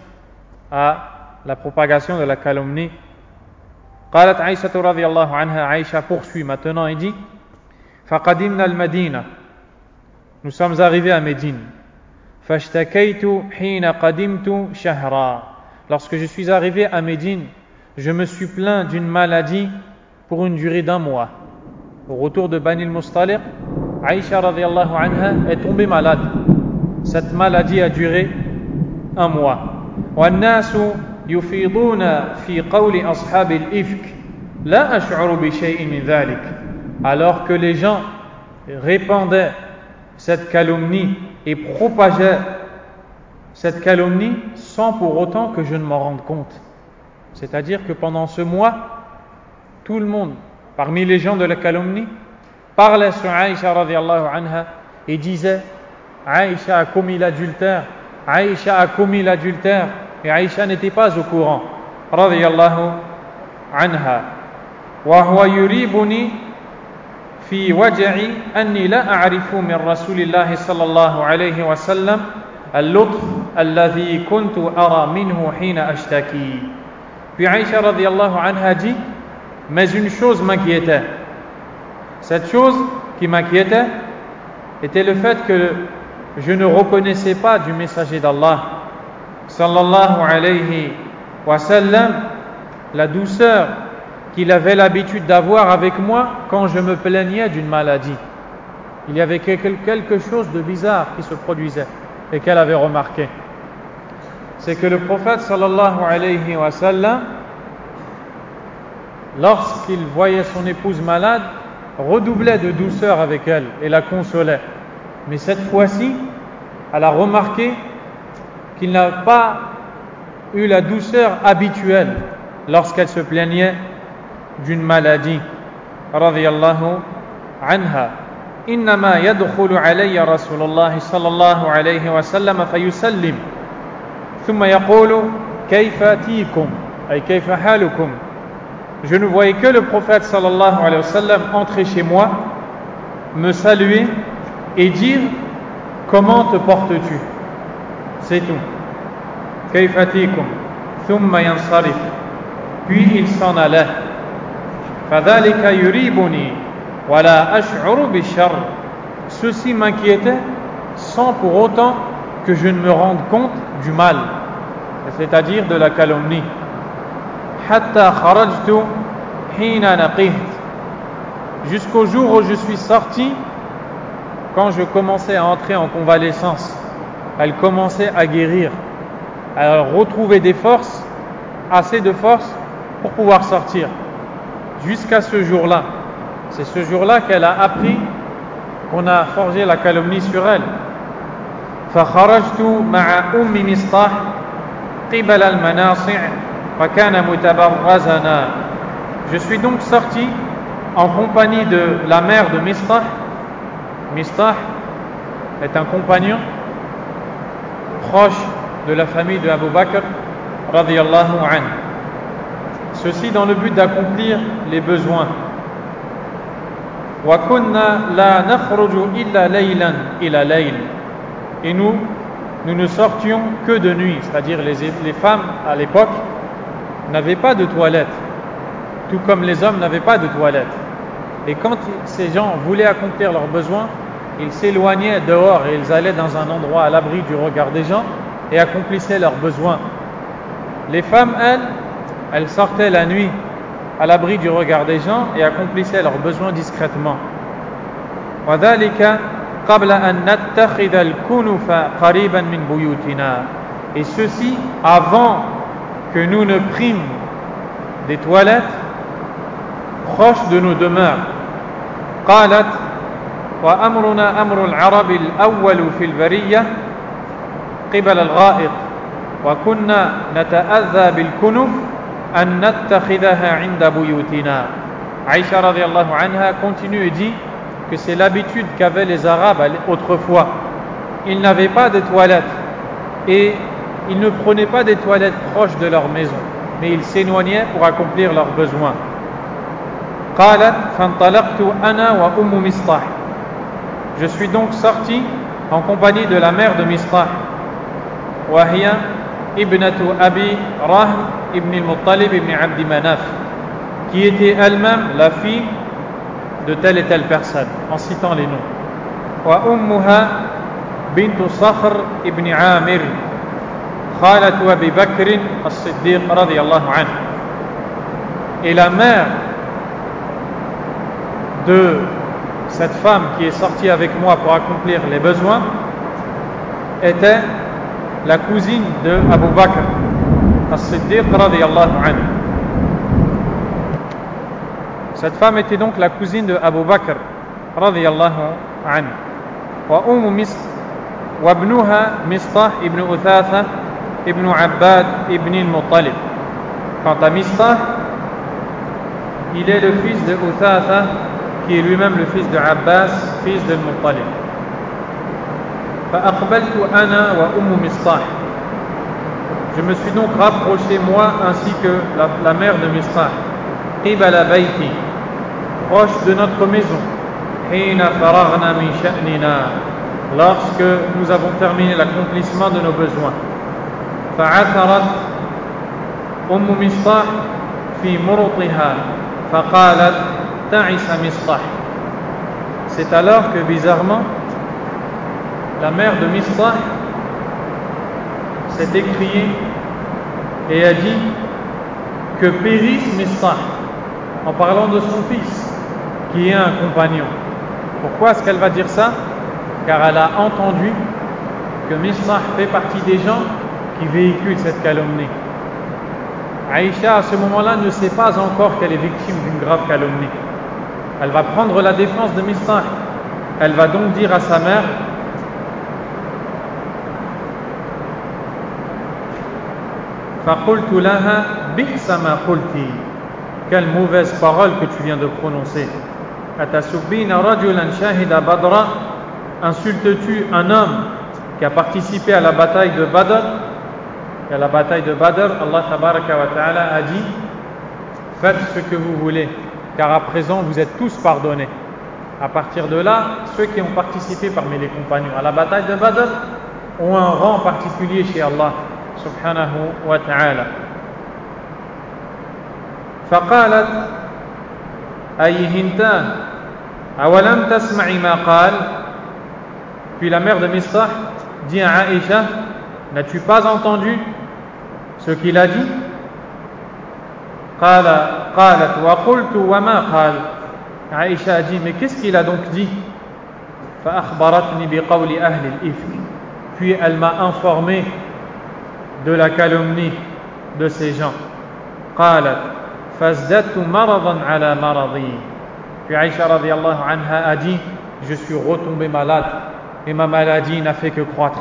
à la propagation de la calomnie. قالت عائشة رضي الله عنها, Aïcha poursuit maintenant et dit: فقدمنا المدينة, nous sommes arrivés à Médine. فاشتكيت حين قدمت شهرا, lorsque je suis arrivé à Médine, je me suis plaint d'une maladie pour une durée d'un mois. Au retour de Bani al-Mustaliq, Aïcha radhiyallahu anha est tombée malade. Cette maladie a duré un mois. وَالنَّاسُ يُفِيضُونَ فِي قَوْلِ أَصْحَابِ الْإِفْكِ لَا أَشْعُرُ بِشَيْءٍ مِنْ ذَلِكَ. Alors que les gens répandaient cette calomnie et propageaient cette calomnie sans pour autant que je ne m'en rende compte. C'est-à-dire que pendant ce mois, tout le monde, parmi les gens de la calomnie, parlait sur Aïcha radhiyallahu anha et disait: Aïcha a commis l'adultère, Aïcha a commis l'adultère, et Aïcha n'était pas au courant radhiyallahu anha. Wa huwa yuribuni fi waj'i anni la a'rifu min rasulillahi sallallahu alayhi wa sallam al-lutf alladhi kuntu ara minhu hina ashtaki. Puis Aïcha radhiyallahu anha dit: mais une chose m'inquiétait. Cette chose qui m'inquiétait était le fait que je ne reconnaissais pas du messager d'Allah sallallahu alayhi wa sallam la douceur qu'il avait l'habitude d'avoir avec moi quand je me plaignais d'une maladie. Il y avait quelque chose de bizarre qui se produisait et qu'elle avait remarqué. C'est que le prophète sallallahu alayhi wa sallam, lorsqu'il voyait son épouse malade, redoublait de douceur avec elle et la consolait. Mais cette fois-ci, elle a remarqué qu'il n'a pas eu la douceur habituelle lorsqu'elle se plaignait d'une maladie. Radiyallahu anha. إنما يدخل علي رسول الله صلى الله عليه وسلم فيسلم ثم يقول كيف تيكم أي كيف حالكم. Je ne voyais que le prophète sallallahu alayhi wa sallam entrer chez moi, me saluer et dire: comment te portes-tu? C'est tout. كيف تيكم ثم ينصرف. Puis il s'en allait. فذلك يريبني ولا أشعر بالشر. Ceci m'inquiétait sans pour autant que je ne me rende compte du mal, c'est-à-dire de la calomnie. حتى خرجت حين نقهت. Jusqu'au jour où je suis sorti, quand je commençais à entrer en convalescence, elle commençait à guérir, à retrouver des forces, assez de force pour pouvoir sortir. Jusqu'à ce jour-là, c'est ce jour-là qu'elle a appris qu'on a forgé la calomnie sur elle. فخرجت مع أم مصطح قبل المناصع وكان متبرزنا. Je suis donc sorti en compagnie de la mère de Mistah. Mistah est un compagnon proche de la famille de Abu Bakr radhiyallahu anhu. Ceci dans le but d'accomplir les besoins. وكنا لا نخرج إلا ليلا إلى ليل. Et nous ne sortions que de nuit, c'est-à-dire les femmes à l'époque n'avaient pas de toilette, tout comme les hommes n'avaient pas de toilette. Et quand ces gens voulaient accomplir leurs besoins, ils s'éloignaient dehors et ils allaient dans un endroit à l'abri du regard des gens et accomplissaient leurs besoins. Les femmes, elles sortaient la nuit à l'abri du regard des gens et accomplissaient leurs besoins discrètement. وذلك قبل أن نتخذ الكنف قريبا من بيوتنا. Et ceci avant que nous ne prîmes des toilettes proches de nos demeures. قالت وأمرنا أمر العرب الأول في البرية قبل الغائط وكنا نتأذى بالكنف أن نتخذها عند بيوتنا. Aïcha radiallahu anha continue et dit que c'est l'habitude qu'avaient les Arabes autrefois. Ils n'avaient pas de toilettes et ils ne prenaient pas des toilettes proches de leur maison, mais ils s'éloignaient pour accomplir leurs besoins. قالت فانطلقت أنا وأم مصطح. Je suis donc sorti en compagnie de la mère de Mistah, وهي ابنة أبي رهم ابن المطلب ابن عبد مناف, qui était elle-même la fille de telle et telle personne, en citant les noms. وأمها بنت صخر ابن عامر خالة أبي بكر الصديق رضي الله عنه. Et la mère de cette femme qui est sortie avec moi pour accomplir les besoins était la cousine de Abu Bakr as-Siddiq radiyallahu anhu. Cette femme était donc la cousine de Abu Bakr radiyallahu anhu. Wa ibnuha Mistah ibn Uthatha ibn Abbad ibn al-Muttalib. Quant à Mistah, il est le fils de Uthatha, qui est lui-même le fils de Abbas, fils de Muttalib. فأقبلت أنا وأم مصطح. Je me suis donc rapproché moi ainsi que la mère de Mistah. قبل بيتي, proche de notre maison. حين فرغنا من شأننا, lorsque nous avons terminé l'accomplissement de nos besoins. فعثرت أم مصطح في مرطها فقالت تعس مصطح. C'est alors que bizarrement la mère de Mistah s'est écriée et a dit que périsse Mistah, en parlant de son fils qui est un compagnon. Pourquoi est-ce qu'elle va dire ça? Car elle a entendu que Mistah fait partie des gens qui véhiculent cette calomnie. Aïcha à ce moment-là ne sait pas encore qu'elle est victime d'une grave calomnie. Elle va prendre la défense de Mistah. Elle va donc dire à sa mère: فَقُلْتُ لَهَا بِئْسَ مَا قُلْتِ. Quelle mauvaise parole que tu viens de prononcer. أَتَسُبِّينَ رَجُلًا شَهِدَ بَدْرًا. Insultes-tu un homme qui a participé à la bataille de Badr? Et à la bataille de Badr, Allah tabaraka wa ta'ala a dit: faites ce que vous voulez, car à présent vous êtes tous pardonnés. À partir de là, ceux qui ont participé parmi les compagnons à la bataille de Badr ont un rang particulier chez Allah subhanahu wa ta'ala. فقالت أيهنتا أولم تسمعي ما قال. Puis la mère de Mistah dit à Aïcha: n'as-tu pas entendu ce qu'il a dit? قالت وقلت وما قال. Aïcha a dit: mais qu'est-ce qu'il a donc dit? فأخبرتني بقول أهل الإفك. Puis elle m'a informé de la calomnie de ces gens. قالت فازددت مرضا على مرضي. Puis Aïcha radiallahu anha a dit: je suis retombé malade et ma maladie n'a fait que croître.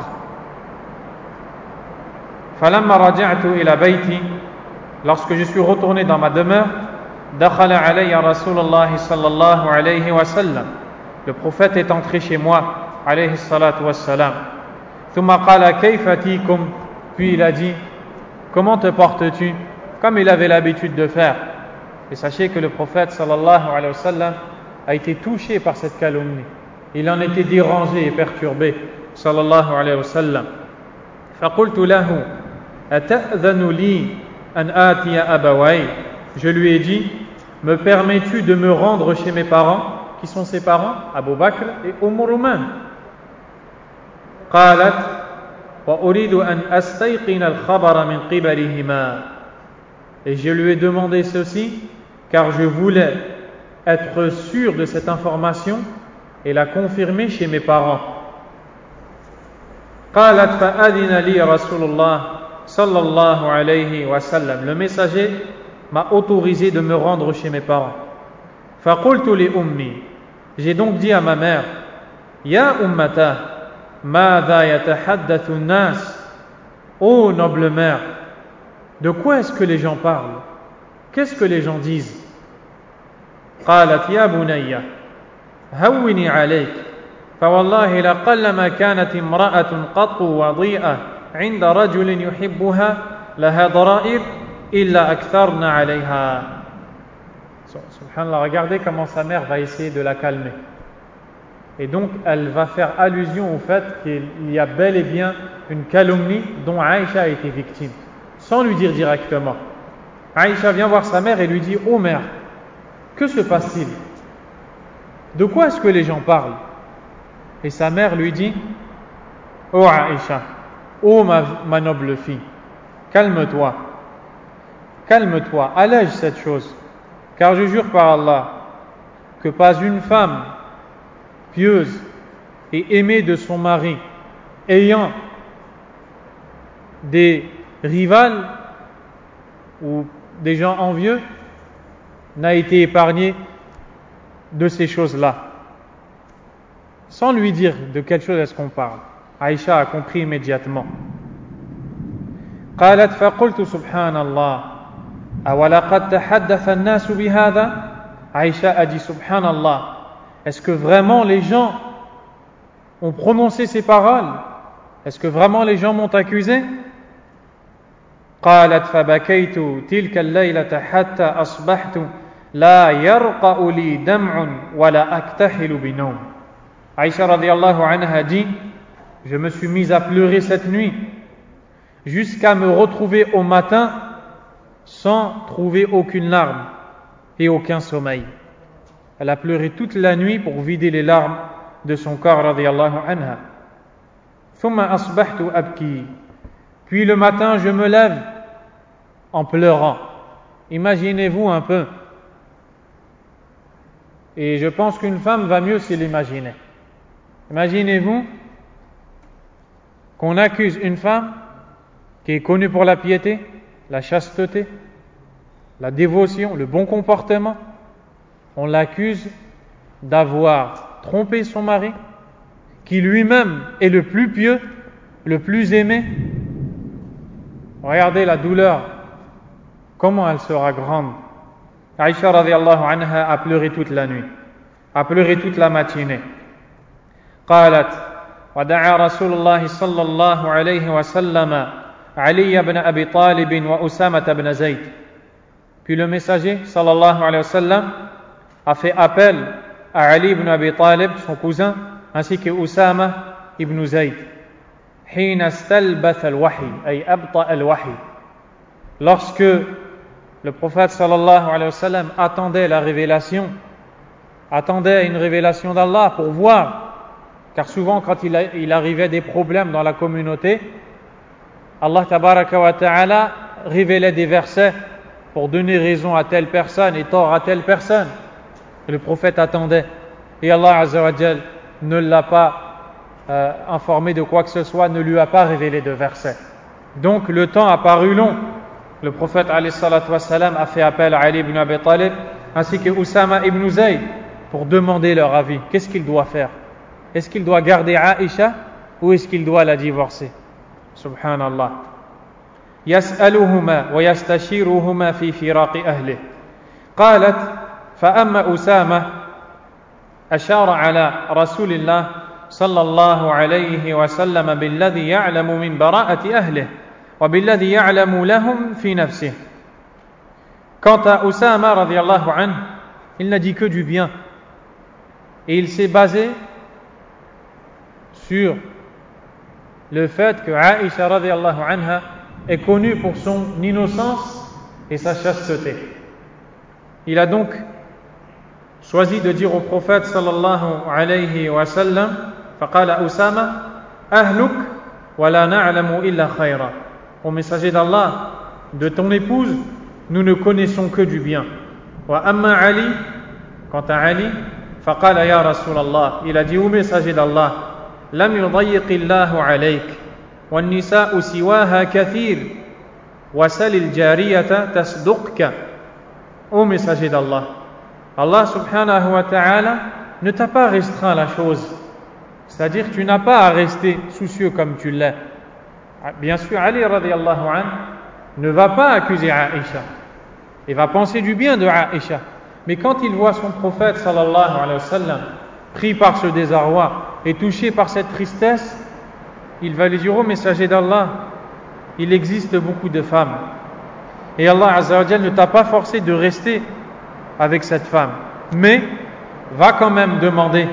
فلما رجعت إلى بيتي, lorsque je suis retourné dans ma demeure, دخل علي رسول الله صلى الله عليه وسلم. Le prophète est entré chez moi عليه الصلاة والسلام. ثم قال كيف تيكم. Puis il a dit: comment te portes-tu? Comme il avait l'habitude de faire. Et sachez que le prophète sallallahu alayhi wa sallam a été touché par cette calomnie. Il en était dérangé et perturbé sallallahu alayhi wa sallam. فقلت له أتأذن لي أن آتي أبوي. Je lui ai dit: me permets-tu de me rendre chez mes parents? Qui sont ses parents? Abu Bakr et Ruman. قالت وأريد أن أستيقن الخبر من قبلهما. Et je lui ai demandé ceci car je voulais être sûr de cette information et la confirmer chez mes parents. قالت فأذن لي رسول الله صلى الله عليه وسلم. Le messager m'a autorisé de me rendre chez mes parents. فقلت لأمي. J'ai donc dit à ma mère: يا أمتا ماذا يتحدث الناس Ô noble mère, de quoi est-ce que les gens parlent? Qu'est-ce que les gens disent? قالت يا بني هوني عليك فوالله لقلما كانت امرأة قط وضيئة عند رجل يحبها لها ضرائر إلا أكثرنا عليها. Subhanallah, regardez comment sa mère va essayer de la calmer. Et donc, elle va faire allusion au fait qu'il y a bel et bien une calomnie dont Aïcha a été victime, sans lui dire directement. Aïcha vient voir sa mère et lui dit: ô mère, que se passe-t-il? De quoi est-ce que les gens parlent? Et sa mère lui dit: ô Aïcha, ô ma noble fille, calme-toi, allège cette chose, car je jure par Allah que pas une femme pieuse et aimée de son mari, ayant des rivales ou des gens envieux, n'a été épargnée de ces choses-là. Sans lui dire de quelle chose est-ce qu'on parle, Aïcha a compris immédiatement. قالت فقلت سبحان الله أولقد تحدث الناس بهذا. Aïcha a dit: Subhanallah, est-ce que vraiment les gens ont prononcé ces paroles? Est-ce que vraiment les gens m'ont accusé? قالت فبكيت تلك الليلة حتى أصبحت لا يرقأ لي دمع ولا أكتحل بنوم. Aïcha radiallahu anha dit: je me suis mise à pleurer cette nuit jusqu'à me retrouver au matin sans trouver aucune larme et aucun sommeil. Elle a pleuré toute la nuit pour vider les larmes de son corps radiallahu anha. ثم أصبحت أبكي. Puis le matin je me lève en pleurant. Imaginez-vous un peu. Et je pense qu'une femme va mieux s'y l'imaginer. Imaginez-vous qu'on accuse une femme qui est connue pour la piété, la chasteté, la dévotion, le bon comportement. On l'accuse d'avoir trompé son mari, qui lui-même est le plus pieux, le plus aimé. Regardez la douleur, comment elle sera grande. Aïcha radiallahu anha a pleuré toute la nuit, a pleuré toute la matinée. قالت ودعا رسول الله صلى الله عليه وسلم علي بن أبي طالب وأسامة بن زيد. Puis le messager sallallahu alayhi wa sallam a fait appel à Ali ibn Abi Talib, son cousin, ainsi que Usama ibn Zayd. حين استلبث الوحي أي أبطأ الوحي. Lorsque le prophète sallallahu alayhi wa sallam attendait la révélation, attendait une révélation d'Allah pour voir, car souvent quand il arrivait des problèmes dans la communauté, Allah tabaraka wa ta'ala révélait des versets pour donner raison à telle personne et tort à telle personne. Et le prophète attendait. Et Allah azza wa jal ne l'a pas informé de quoi que ce soit, ne lui a pas révélé de versets. Donc le temps a paru long. Le prophète alayhi salatu wa salam a fait appel à Ali ibn Abi Talib ainsi que Usama ibn Zayd pour demander leur avis. Qu'est-ce qu'il doit faire? Est-ce qu'il doit garder Aïcha ou est-ce qu'il doit la divorcer? Subhanallah. يسألهما ويستشيرهما في فراق أهله. قالت فأما أسامة أشار على رسول الله صلى الله عليه وسلم بالذي يعلم من براءة أهله وبالذي يعلم لهم في نفسه. Quant à Usama radiallahu anhu, il n'a dit que du bien et il s'est basé sur le fait que Aïcha radiallahu anha est connue pour son innocence et sa chasteté. Il a donc choisi de dire au prophète sallallahu alayhi wa sallam: faqala Usama ahluk wa la na'lamu illa khayra. Au messager d'Allah, de ton épouse, nous ne connaissons que du bien. Wa amma Ali, quant à Ali, faqala ya Rasulallah, il a dit au messager d'Allah: lam yudayyiqillahu alayk wan nisa'u siwaha kathir wa salil jariyata tasduqka. Ô messager d'Allah, Allah subhanahu wa ta'ala ne t'a pas restreint la chose, c'est-à-dire tu n'as pas à rester soucieux comme tu l'es. Bien sûr, Ali radiallahu anhu ne va pas accuser Aïcha. Il va penser du bien de Aïcha. Mais quand il voit son prophète sallallahu alayhi wa sallam pris par ce désarroi et touché par cette tristesse, il va lui dire: ô messager d'Allah, il existe beaucoup de femmes. Et Allah Azza wa Jal ne t'a pas forcé de rester avec cette femme. Mais va quand même demander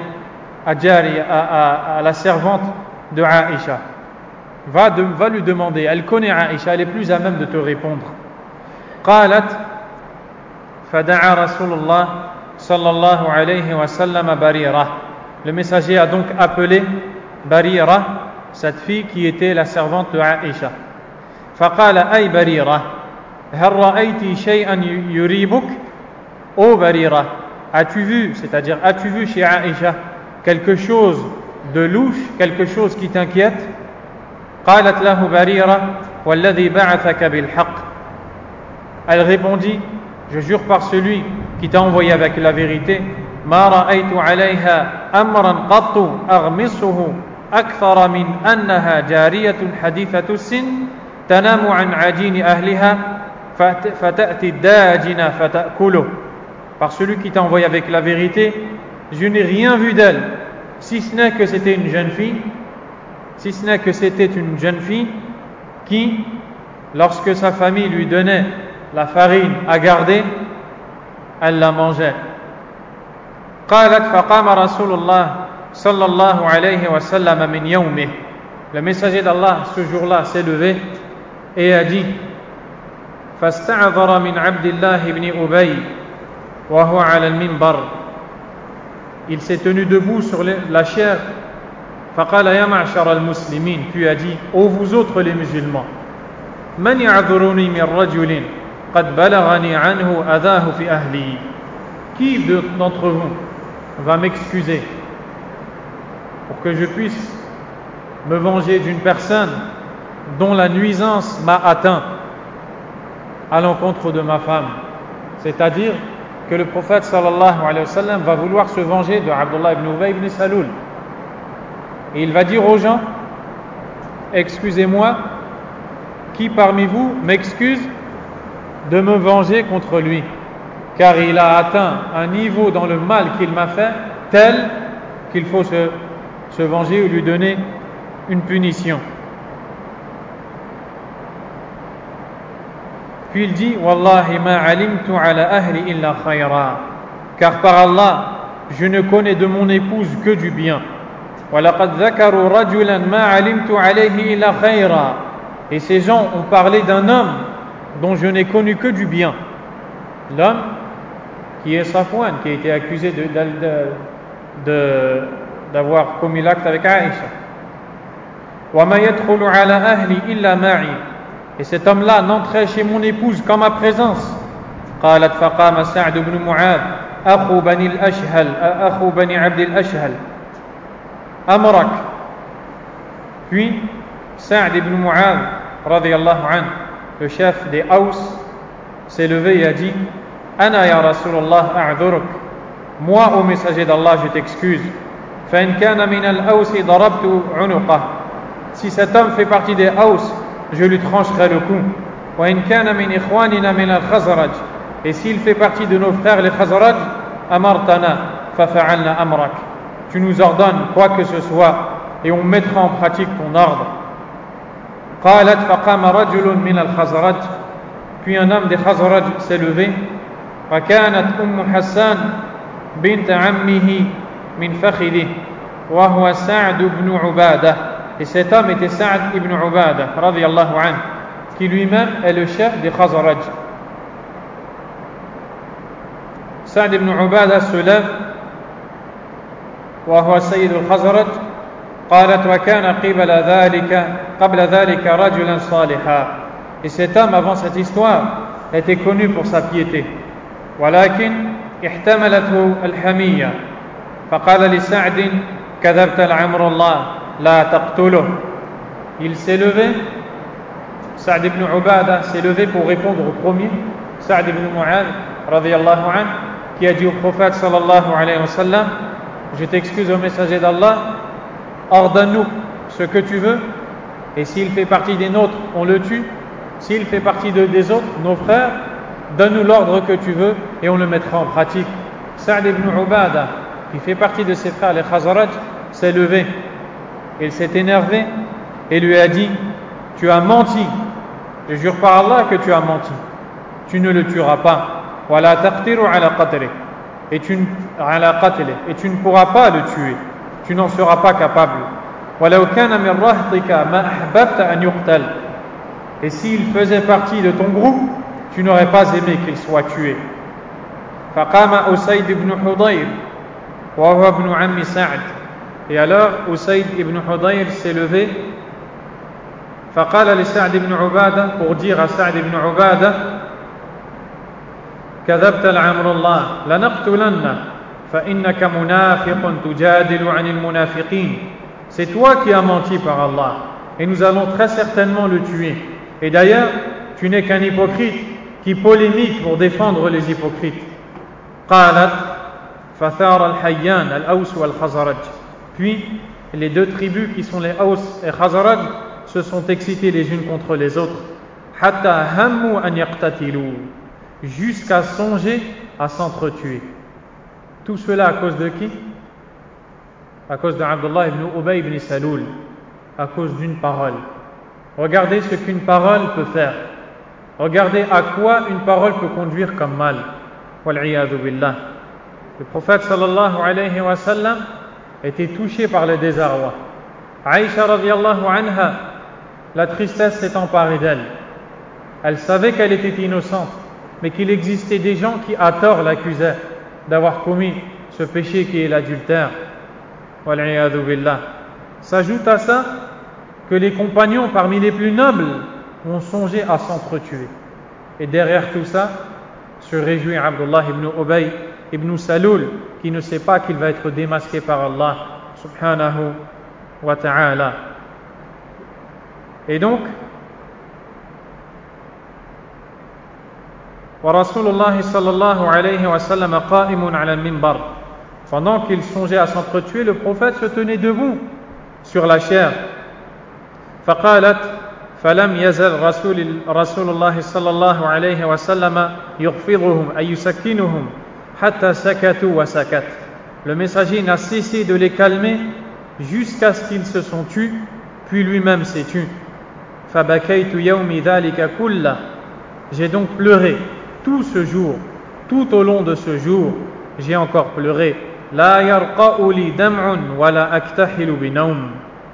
à la servante de Aïcha. Va lui demander. Elle connaît Aïcha, elle est plus à même de te répondre. قالت فدعا رسول الله صلى الله عليه وسلم بريرة. Le messager a donc appelé Barira, cette fille qui était la servante de Aïcha. فقال أي بريرة هل رأيت شيئا يريبك؟ Ô Barira, as-tu vu chez Aïcha quelque chose de louche, quelque chose qui t'inquiète? قالت له بريرة والذي بعثك بالحق. Elle répondit: je jure par celui qui t'a envoyé avec la vérité, ما رأيت عليها أمرا قط أغمصه أكثر من أنها جارية حديثة السن تنام عن عجين أهلها فتأتي الداجن فتأكله. Par celui qui t'a envoyé avec la vérité, je n'ai rien vu d'elle, si ce n'est que c'était une jeune fille, qui, lorsque sa famille lui donnait la farine à garder, elle la mangeait. قالت فقام رسول الله صلى الله عليه وسلم من يومه. Le messager d'Allah ce jour-là s'est levé et a dit: فاستعذر من عبد الله بن أبي وهو على المنبر. Il s'est tenu debout sur la chaire. فقال يا معشر المسلمين. Puis a dit: ô vous autres les musulmans, من يعذرني من رجل قد بلغني عنه أذاه في أهلي. Qui d'entre vous va m'excuser pour que je puisse me venger d'une personne dont la nuisance m'a atteint à l'encontre de ma femme? C'est-à-dire que le prophète sallallahu alayhi wa sallam va vouloir se venger de Abdullah ibn Ubay ibn Salul. Et il va dire aux gens: excusez-moi, qui parmi vous m'excuse de me venger contre lui, car il a atteint un niveau dans le mal qu'il m'a fait tel qu'il faut se venger ou lui donner une punition. Puis il dit: Wallahi ma alimtu ala ahli illa khayra. Car par Allah, je ne connais de mon épouse que du bien. Wa laqad dhakaru rajulan ma alimtu alayhi illa khayra. Et ces gens ont parlé d'un homme dont je n'ai connu que du bien. L'homme qui est Safwan, qui a été accusé d'avoir commis l'acte avec Aïcha. Wa ma yadkhulu ala ahli illa ma'i. Et cet homme-là n'entrait chez mon épouse qu'en ma présence. قالت فقام سعد بن معاذ أخو بني عبد الأشهل أمرك. Puis Sa'd ibn Mu'adh radiyallahu anhu, le chef des Aws, s'est levé et a dit: Ana ya Rasulallah a'dhuruk. Moi, ô messager d'Allah, je t'excuse. فإن كان من الأوس ضربت عنقه. Si cet homme fait partie des Aws, je lui trancherai le cou. وإن كان من إخواننا من الخزرج. Et s'il fait partie de nos frères les Khazraj, أمرتنا ففعلنا أمرك. Tu nous ordonnes quoi que ce soit et on mettra en pratique ton ordre. قالت فقام رجل من الخزرج. Puis un homme des Khazraj s'est levé. فكانت حسان بنت عمه من فخذه وهو سعد بن عبادة. Et cet homme était Sa'd ibn Ubadah radiyallahu anhu, qui lui-même est le chef des Khazraj. Sa'd ibn Ubadah se lève. وهو سيد الخزرج. قالت وكان قبل ذلك رجلا صالحا. Et cet homme, avant cette histoire, était connu pour sa piété. ولكن احتملته الحمية فقال لسعد كذبت لعمر الله لا تقتله. Il s'est levé, Sa'd ibn Ubadah s'est levé pour répondre au premier, Sa'd ibn Mu'adh radiyallahu anhu, qui a dit au prophète sallallahu alayhi wa sallam: je t'excuse au messager d'Allah, ordonne-nous ce que tu veux, Et s'il fait partie des nôtres, on le tue. S'il fait partie des autres, nos frères, donne-nous l'ordre que tu veux et on le mettra en pratique. Sa'd ibn Ubada, qui fait partie de ses frères les Khazraj, s'est levé. Il s'est énervé et lui a dit: tu as menti. Je jure par Allah que tu as menti. Tu ne le tueras pas. Wala taqtiru ala qatli. Et tu ne pourras pas le tuer. Tu n'en seras pas capable. Walau kana min rahtika ma ahbabta an yuqtal. Et s'il faisait partie de ton groupe, tu n'aurais pas aimé qu'il soit tué. Faqama Usayd ibn Hudayr wa huwa ibn ammi Sa'd. Et alors Usayd ibn Hudayr s'est levé. Faqala li Sa'd ibn Ubada, pour dire à Sa'd ibn Ubada: كذبت لعمر الله لنقتلن فإنك منافق تجادل عن المنافقين. C'est toi qui as menti par Allah et nous allons très certainement le tuer. Et d'ailleurs, tu n'es qu'un hypocrite qui polémique pour défendre les hypocrites. قالت فثار الحيان الأوس والخزرج. Puis les deux tribus qui sont les Aws et Khazraj se sont excitées les unes contre les autres. حتى هموا أن يقتتلوا. Jusqu'à songer à s'entretuer. Tout cela à cause de qui? À cause d'Abdullah ibn Ubay ibn Saloul, à cause d'une parole. Regardez ce qu'une parole peut faire. Regardez à quoi une parole peut conduire comme mal. Wal'iyadhu billah. Le prophète sallallahu alayhi wa sallam était touché par le désarroi. Aïcha radiyallahu anha, la tristesse s'est emparée d'elle. Elle savait qu'elle était innocente, mais qu'il existait des gens qui à tort l'accusaient d'avoir commis ce péché qui est l'adultère. Wal'iyadhu billah. S'ajoute à ça que les compagnons parmi les plus nobles ont songé à s'entretuer. Et derrière tout ça se réjouit Abdullah ibn Ubay ibn Saloul, qui ne sait pas qu'il va être démasqué par Allah subhanahu wa ta'ala. Et donc, ورسول الله صلى الله عليه وسلم قائم على المنبر. Pendant qu'il songeait à s'entretuer, le prophète se tenait debout sur la chaire. فقالت فلم يزل رسول الله صلى الله عليه وسلم يخفضهم أي يسكنهم حتى سكتوا وسكت. Le messager n'a cessé de les calmer jusqu'à ce qu'ils se sont tus, puis lui-même s'est tu. فبكيت يومي ذلك كله. J'ai donc pleuré tout ce jour, tout au long de ce jour, j'ai encore pleuré. لا يرقأ لي دمع ولا أكتحل بنوم.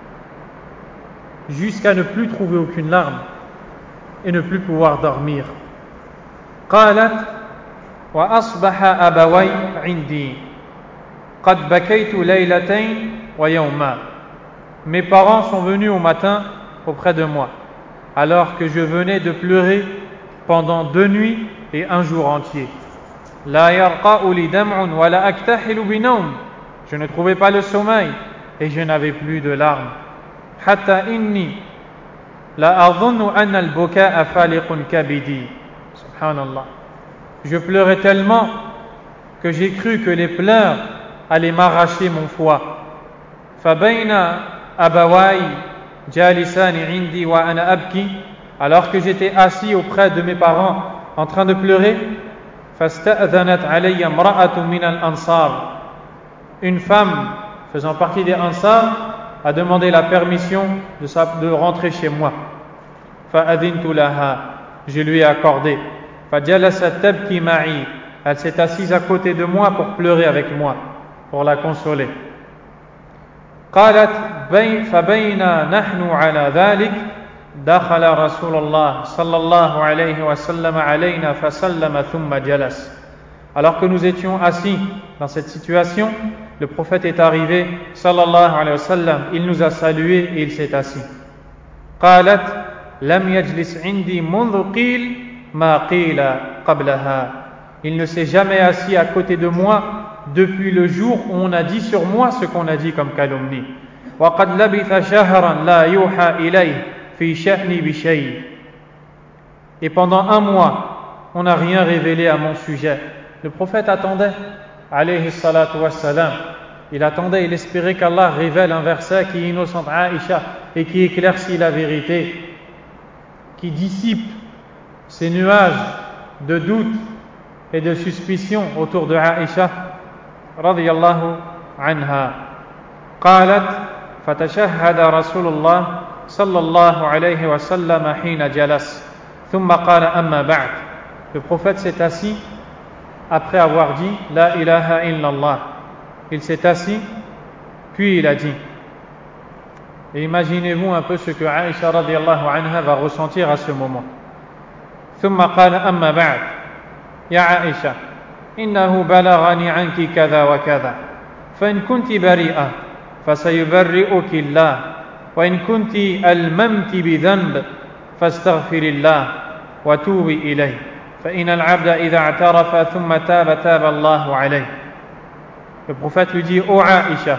Jusqu'à ne plus trouver aucune larme et ne plus pouvoir dormir. قالت وأصبح أبوي عندي قد بكيت ليلتين ويوما. Mes parents sont venus au matin auprès de moi, alors que je venais de pleurer pendant 2 nuits et 1 jour entier. لا يرقأ لي دمع ولا أكتحل بنوم. Je ne trouvais pas le sommeil et je n'avais plus de larmes. حتى إني لا أظن أن البكاء فالق كبدي. Subhanallah. Je pleurais tellement que j'ai cru que les pleurs allaient m'arracher mon foie. فبين أبواي جالسان عندي وأنا أبكي. Alors que j'étais assis auprès de mes parents en train de pleurer, فاستأذنت علي امرأة من الأنصار. Une femme faisant partie des Ansar a demandé la permission de rentrer chez moi. فأذنت لها. Je lui ai accordé. فجلست تبكي معي. Elle s'est assise à côté de moi pour pleurer avec moi, pour la consoler. قالت فبينا نحن على ذلك دخل رسول الله صلى الله عليه وسلم علينا فسلم ثم جلس. Alors que nous étions assis dans cette situation, le prophète est arrivé sallallahu alayhi wa sallam, il nous a salués et il s'est assis. قالت لم يجلس عندي منذ قيل ما قيل قبلها. Il ne s'est jamais assis à côté de moi depuis le jour où on a dit sur moi ce qu'on a dit comme calomnie. وقد لبث شهرا لا يوحى إليه في شأني بشيء. Et pendant 1 mois, on n'a rien révélé à mon sujet. Le prophète attendait, alayhi salatu wassalam, il attendait, il espérait qu'Allah révèle un verset qui innocente Aïcha et qui éclaircit la vérité, qui dissipe ces nuages de doute et de suspicion autour de Aïcha radiyallahu anha. قالت فتشهد رسول الله صلى الله عليه وسلم حين جلس ثم قال أما بعد. Le prophète s'est assis après avoir dit La ilaha illallah. Il s'est assis, puis il a dit. Et imaginez-vous un peu ce que Aïcha radiyallahu anha va ressentir à ce moment. ثم قال أما بعد يا عائشة إنه بلغني عنك كذا وكذا فإن كنت بريئة فسيبرئك الله وإن كنت ألممت بذنب فاستغفر الله وتوبي إليه فإن العبد إذا اعترف ثم تاب تاب الله عليه. Le prophète lui dit Ô Aïcha,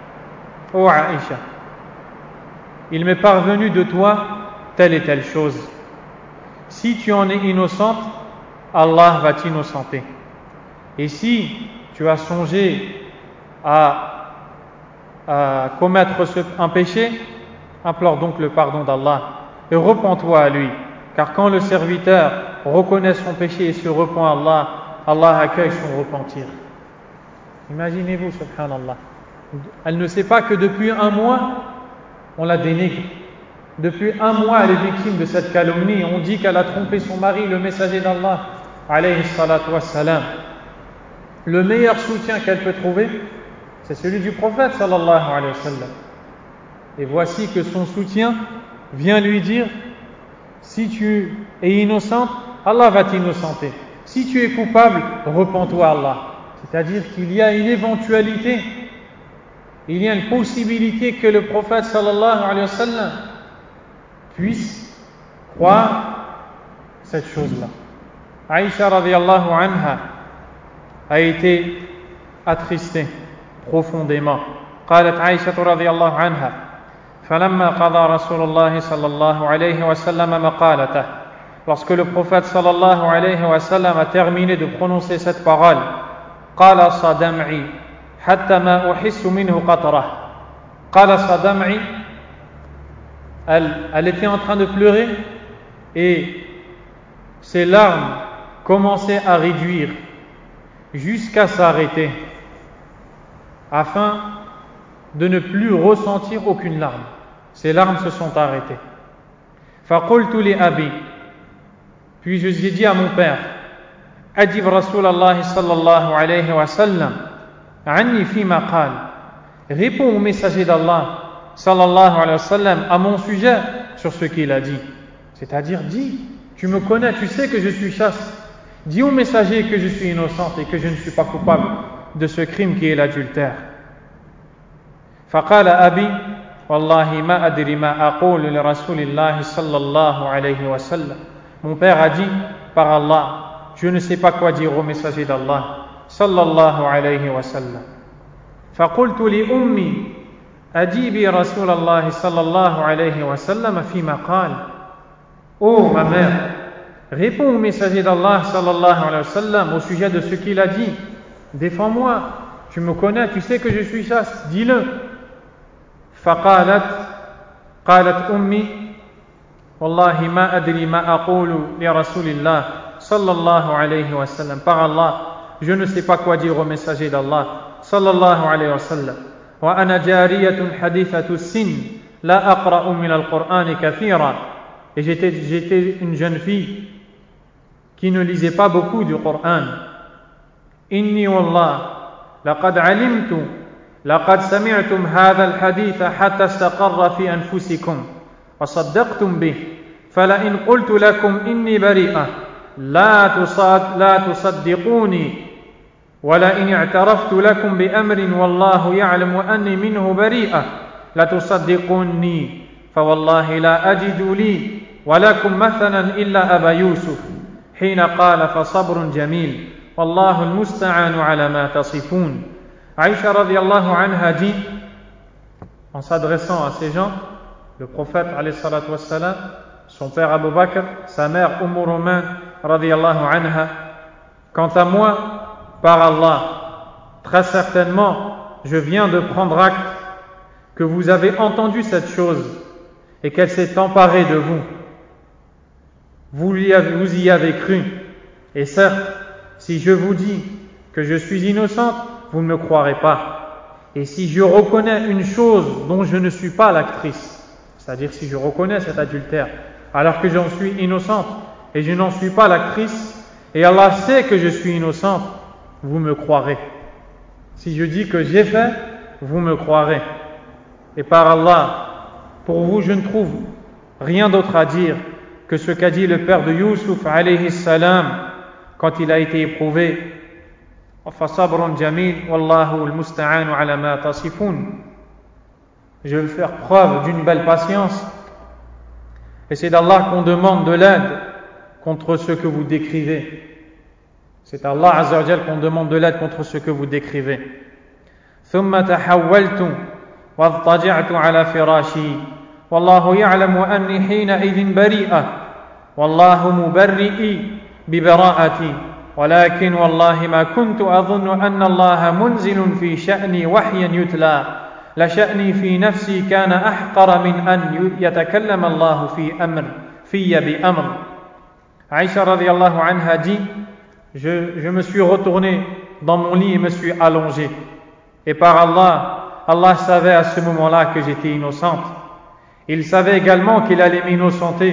il m'est parvenu de toi telle et telle chose. Si tu en es innocente, Allah va t'innocenter. Et si tu as songé à commettre un péché, implore donc le pardon d'Allah et repens-toi à lui. Car quand le serviteur reconnaît son péché et se repent à Allah, Allah accueille son repentir. Imaginez-vous, subhanallah. Elle ne sait pas que depuis un mois, on la dénigre. Depuis un mois, elle est victime de cette calomnie. On dit qu'elle a trompé son mari, le messager d'Allah, alayhi salatu wassalam. Le meilleur soutien qu'elle peut trouver, c'est celui du prophète, sallallahu alayhi wa sallam. Et voici que son soutien vient lui dire si tu es innocente, Allah va t'innocenter. Si tu es coupable, repens-toi à Allah. C'est-à-dire qu'il y a une éventualité, il y a une possibilité que le prophète sallallahu alayhi wa sallam puisse croire cette chose-là. Aïcha radiyallahu anha a été attristée profondément. قالت عائشة رضي الله عنها فلما قضى رسول الله صلى الله عليه وسلم مقالته. Lorsque le prophète sallallahu alayhi wa sallam a terminé de prononcer cette parole, قال صدمعي حتى ما أحس منه قطرة. قال صدمعي, elle était en train de pleurer et ses larmes commençaient à réduire jusqu'à s'arrêter afin de ne plus ressentir aucune larme. Ses larmes se sont arrêtées. فقلت لأبي, puis je lui ai dit à mon père, أجب رسول الله صلى الله عليه وسلم عني فيما قال. Réponds au messager d'Allah sallallahu alayhi wa sallam à mon sujet sur ce qu'il a dit. C'est-à-dire, dis, tu me connais, tu sais que je suis chaste. Dis au messager que je suis innocente et que je ne suis pas coupable de ce crime qui est l'adultère. فقال أبي والله ما أدري ما أقول لرسول الله صلى الله عليه وسلم. Mon père a dit, par Allah, je ne sais pas quoi dire au messager d'Allah sallallahu alayhi wa sallam. فقلت لأمي أجيبي رسول الله صلى الله عليه وسلم فيما قال. Oh ma mère, réponds au messager d'Allah sallallahu alayhi wa sallam au sujet de ce qu'il a dit. Défends-moi, tu me connais, tu sais que je suis chaste, dis-le. فقالت قالت أمي والله ما أدري ما أقول لرسول الله صلى الله عليه وسلم. Par Allah, je ne sais pas quoi dire au messager d'Allah sallallahu alayhi wa sallam. وأنا جارية حديثة السن لا أقرأ من القرآن كثيرا. Et j'étais une jeune fille qui ne lisait pas beaucoup du Coran. إني والله لقد علمت لقد سمعتم هذا الحديث حتى استقر في أنفسكم وصدقتم به فلئن قلت لكم إني بريئة لا تصدقوني ولئن اعترفت لكم بأمر والله يعلم أني منه بريئة لتصدقوني فوالله لا أجد لي ولكم مثلا إلا أبا يوسف حين قال فصبر جميل والله المستعان على ما تصفون. Aïcha radiyallahu anha dit, en s'adressant à ces gens, le prophète alayhi salatu wassalam, son père Abu Bakr, sa mère Roman radiyallahu anha, quant à moi, par Allah, très certainement, je viens de prendre acte que vous avez entendu cette chose et qu'elle s'est emparée de vous. Vous y avez cru. Et certes, si je vous dis que je suis innocente, vous ne me croirez pas. Et si je reconnais une chose dont je ne suis pas l'actrice, c'est-à-dire si je reconnais cet adultère, alors que j'en suis innocente et je n'en suis pas l'actrice, et Allah sait que je suis innocente, vous me croirez. Si je dis que j'ai fait, vous me croirez. Et par Allah, pour vous, je ne trouve rien d'autre à dire que ce qu'a dit le père de Youssouf alayhi salam quand il a été éprouvé. فَصَبْرٌ جَمِيلٌ وَاللَّهُ الْمُسْتَعَانُ عَلَى مَا تَصِفُونَ. Je veux faire preuve d'une belle patience, et c'est d'Allah qu'on demande de l'aide contre ce que vous décrivez. C'est Allah Azza wa Jal qu'on demande de l'aide contre ce que vous décrivez. ثم تحولت واضطجعت على فراشي والله يعلم أني حينئذ بريئة والله مبرئي ببراءتي ولكن والله ما كنت أظن أن الله منزل في شأني وحيا يتلى لشأني في نفسي كان أحقر من أن يتكلم الله في بأمر. Aïcha radiallahu anha dit, je me suis retourné dans mon lit et me suis allongé. Et par Allah, Allah savait à ce moment-là que j'étais innocente. Il savait également qu'il allait m'innocenter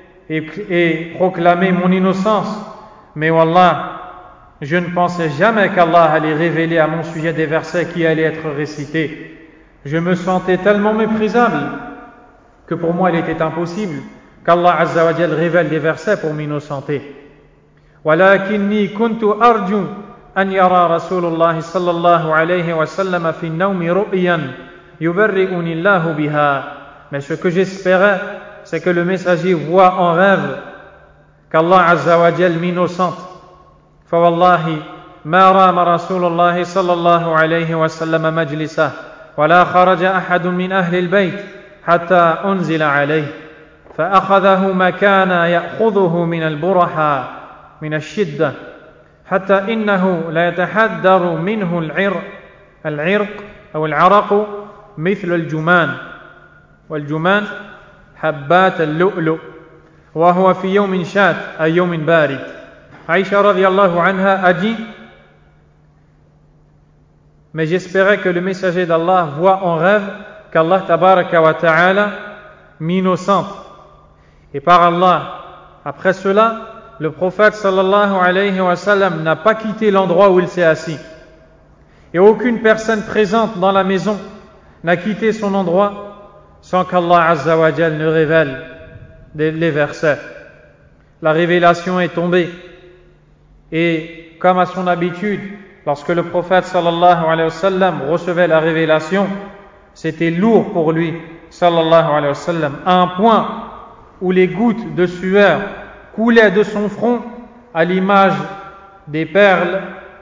et proclamer mon innocence. Mais Wallah, je ne pensais jamais qu'Allah allait révéler à mon sujet des versets qui allaient être récités. Je me sentais tellement méprisable que pour moi il était impossible qu'Allah Azza wa Jal révèle des versets pour m'innocenter. ولكني كنت أرجو أن يرى رسول الله صلى الله عليه وسلم في النوم رؤيا يبرئني الله بها. Mais ce que j'espérais, c'est que le messager voit en rêve qu'Allah Azza wa Jal m'innocente. فوالله ما رام رسول الله صلى الله عليه وسلم مجلسه ولا خرج أحد من أهل البيت حتى أنزل عليه فأخذه ما كان يأخذه من البرحة من الشدة حتى إنه لا يتحدر منه العرق أو العرق مثل الجمان والجمان حبات اللؤلؤ وهو في يوم شات أي يوم بارد. Aïcha radiallahu anha a dit, mais j'espérais que le messager d'Allah voit en rêve qu'Allah tabaraka wa ta'ala m'innocente. Et par Allah, après cela, le prophète sallallahu alayhi wa sallam n'a pas quitté l'endroit où il s'est assis. Et aucune personne présente dans la maison n'a quitté son endroit sans qu'Allah Azza wa Jal ne révèle les versets. La révélation est tombée. Et comme à son habitude, lorsque le prophète sallallahu alayhi wa sallam recevait la révélation, c'était lourd pour lui sallallahu alayhi wa sallam, à un point où les gouttes de sueur coulaient de son front à l'image des perles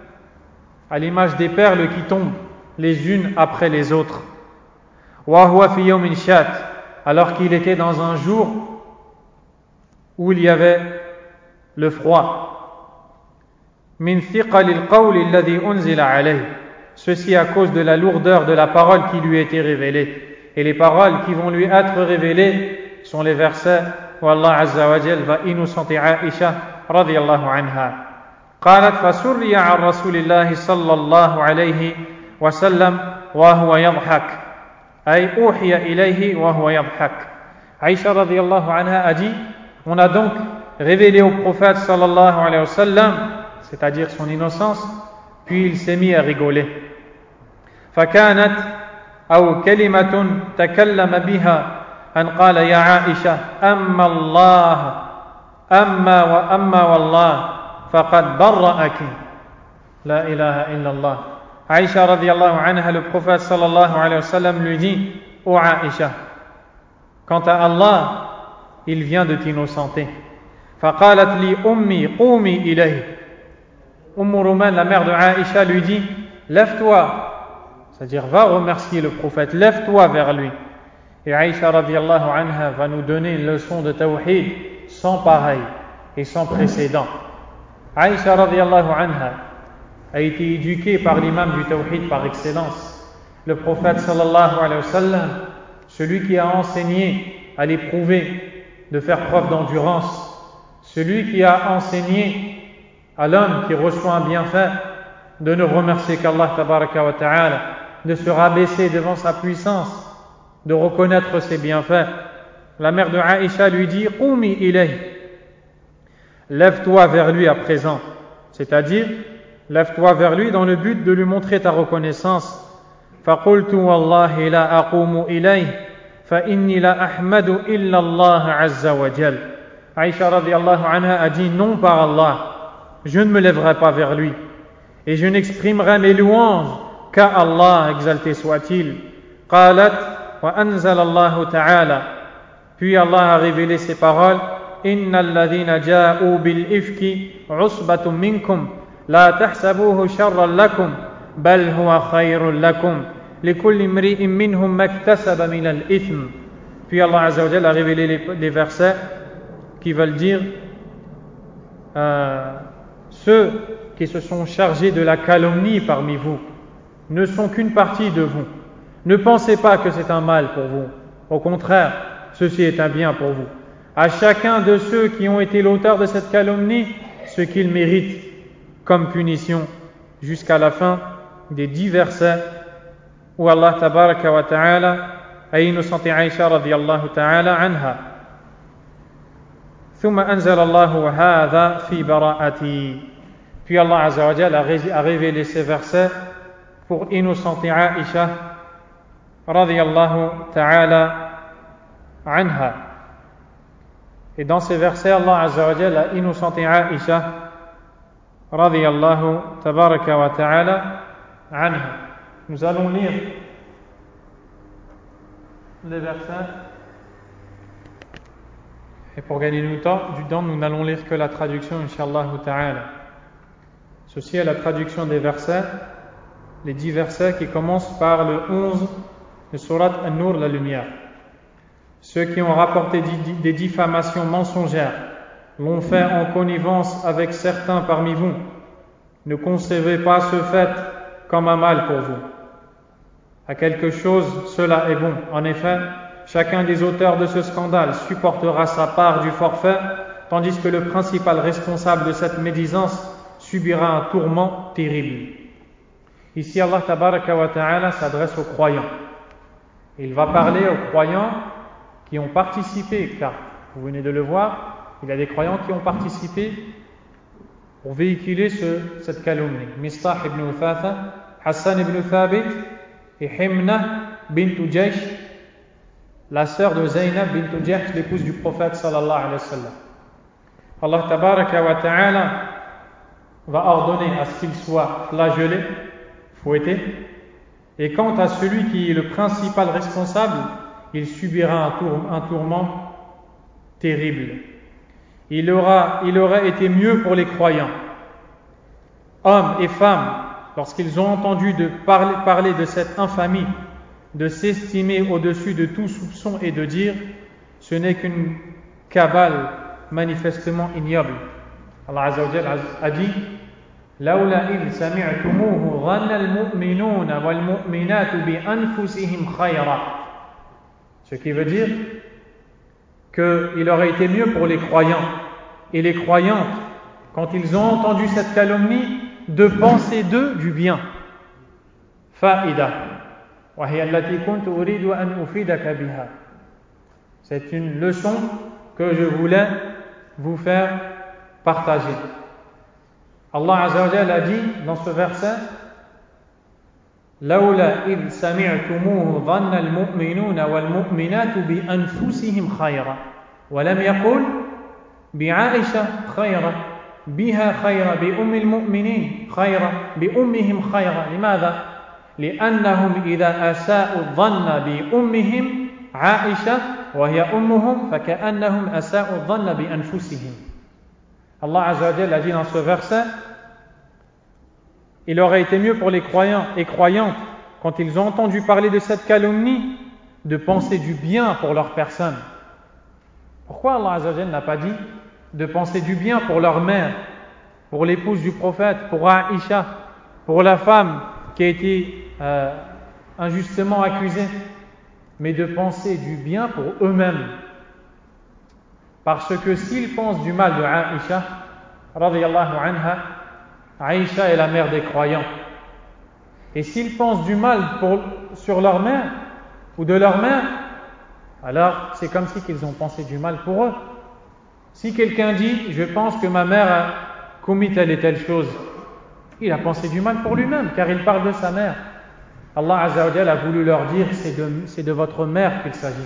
qui tombent les unes après les autres. Wa huwa fi yawmin shat, alors qu'il était dans un jour où il y avait le froid. Min thiqalil qawli alladhi unzila alayhi, ceci à cause de la lourdeur de la parole qui lui était révélée. Et les paroles qui vont lui être révélées sont les versets où Allah Azza wa Jal va innocenter Aïcha radiyallahu anha. قالت فسري عن رسول الله صلى الله عليه وسلم وهو يضحك أي أوحي إليه وهو يضحك. Aïcha radiyallahu anha a dit, on a donc révélé au prophète sallallahu alayhi wa sallam, c'est-à-dire son innocence, puis il s'est mis à rigoler. فكانت أو كلمة تكلم بها أن قال يا عائشة أما الله أما والله فقد برأك لا إله إلا الله. Aïcha radiallahu anha, le prophète sallallahu alayhi wa sallam lui dit, ô Aïcha, quant à Allah, il vient de t'innocenter. فقالت لي أمي قومي إليه. Rouman, la mère de Aïcha, lui dit, lève-toi, c'est-à-dire va remercier le prophète, lève-toi vers lui. Et Aïcha radiallahu anha va nous donner une leçon de tawhid sans pareil et sans précédent. Aïcha radiallahu anha a été éduquée par l'imam du tawhid par excellence, le prophète sallallahu alayhi wa sallam, celui qui a enseigné à l'éprouver, de faire preuve d'endurance. Celui qui a enseigné à l'homme qui reçoit un bienfait de ne remercier qu'Allah tabaraka wa ta'ala, de se rabaisser devant sa puissance, de reconnaître ses bienfaits. La mère de Aïcha lui dit « Qumi ilayh » lève-toi vers lui à présent, c'est-à-dire lève-toi vers lui dans le but de lui montrer ta reconnaissance. فَقُلْتُ وَاللَّهِ لَا أَقُومُ إِلَيْهِ فَإِنِّي لَا أَحْمَدُ إِلَّا اللَّهَ عَزَّ وَجَلَّ. Aïcha radiyallahu anha a dit non par Allah, je ne me lèverai pas vers lui et je n'exprimerai mes louanges qu'à Allah, exalté soit-il. قالت وأنزل الله تعالى, puis Allah a révélé ces paroles. إن الذين جاءوا بالإفك عصبة منكم لا تحسبوه شرا لكم بل هو خير لكم لكل امرئ منهم ما اكتسب من الإثم. Puis Allah Azza wa Jalla a révélé les versets qui veulent dire ceux qui se sont chargés de la calomnie parmi vous ne sont qu'une partie de vous. Ne pensez pas que c'est un mal pour vous. Au contraire, ceci est un bien pour vous. À chacun de ceux qui ont été l'auteur de cette calomnie, ce qu'il mérite comme punition, jusqu'à la fin des 10 versets où Allah tabaraka wa ta'ala a innocenté Aïcha radiyallahu ta'ala anha. ثم أنزل الله هذا في براءتي. Puis Allah Azza wa Jalla a révélé ces versets pour innocenter Aïcha radiyallahu ta'ala anha. Et dans ces versets, Allah Azza wa Jalla a innocenté Aïcha radiyallahu tabaraka wa ta'ala anha. Nous allons lire les versets. Et pour gagner du temps, nous n'allons lire que la traduction, Inch'Allah ta'ala. Ceci est la traduction des versets, les 10 versets qui commencent par le 11 de Surat An-Nur, la lumière. Ceux qui ont rapporté des diffamations mensongères l'ont fait en connivence avec certains parmi vous. Ne concevez pas ce fait comme un mal pour vous. À quelque chose, cela est bon. En effet, chacun des auteurs de ce scandale supportera sa part du forfait, tandis que le principal responsable de cette médisance subira un tourment terrible. Ici, Allah tabaraka wa ta'ala s'adresse aux croyants. Il va parler aux croyants qui ont participé, car vous venez de le voir, il y a des croyants qui ont participé pour véhiculer cette calomnie. Mistah ibn Uthatha, Hassan ibn Thabit et Himna bint Jaysh, la sœur de Zaynab bint Jahsh, l'épouse du prophète sallallahu alayhi wa sallam. Allah tabaraka wa ta'ala va ordonner à ce qu'il soit flagellé, fouetté, et quant à celui qui est le principal responsable, il subira un tourment terrible. Il aurait été mieux pour les croyants, hommes et femmes, lorsqu'ils ont entendu parler de cette infamie, de s'estimer au-dessus de tout soupçon et de dire ce n'est qu'une cabale manifestement ignoble. Allah Azza wa Jalla a dit لولا إذ سمعتموه ظن المؤمنون والمؤمنات بأنفسهم خيرا. Ce qui veut dire qu'il aurait été mieux pour les croyants et les croyantes, quand ils ont entendu cette calomnie, de penser d'eux du bien. Fa'ida. C'est une leçon que je voulais vous faire partager. Allah Azza wa Jalla a dit dans ce verset لولا إذ سمعتموه ظن المؤمنون والمؤمنات بأنفسهم خيرا ولم يقل بعائشة خيرا بها خيرا بأم المؤمنين خيرا بأمهم خيرا. لماذا؟ لأنهم إذا أساءوا الظن بأمهم عائشة وهي أمهم فكأنهم أساءوا الظن بأنفسهم. Allah Azza wa Jalla a dit dans ce verset il aurait été mieux pour les croyants et croyantes, quand ils ont entendu parler de cette calomnie, de penser du bien pour leur personne. Pourquoi Allah Azza wa Jalla n'a pas dit de penser du bien pour leur mère, pour l'épouse du prophète, pour Aïcha, pour la femme qui a été injustement accusée, mais de penser du bien pour eux-mêmes, Parce que s'ils pensent du mal de Aïcha, radiyallahu anha, Aïcha est la mère des croyants. Et s'ils pensent du mal sur leur mère ou de leur mère, alors c'est comme si qu'ils ont pensé du mal pour eux. Si quelqu'un dit « je pense que ma mère a commis telle et telle chose », il a pensé du mal pour lui-même, car il parle de sa mère. Allah Azza wa Jalla a voulu leur dire c'est de votre mère qu'il s'agit.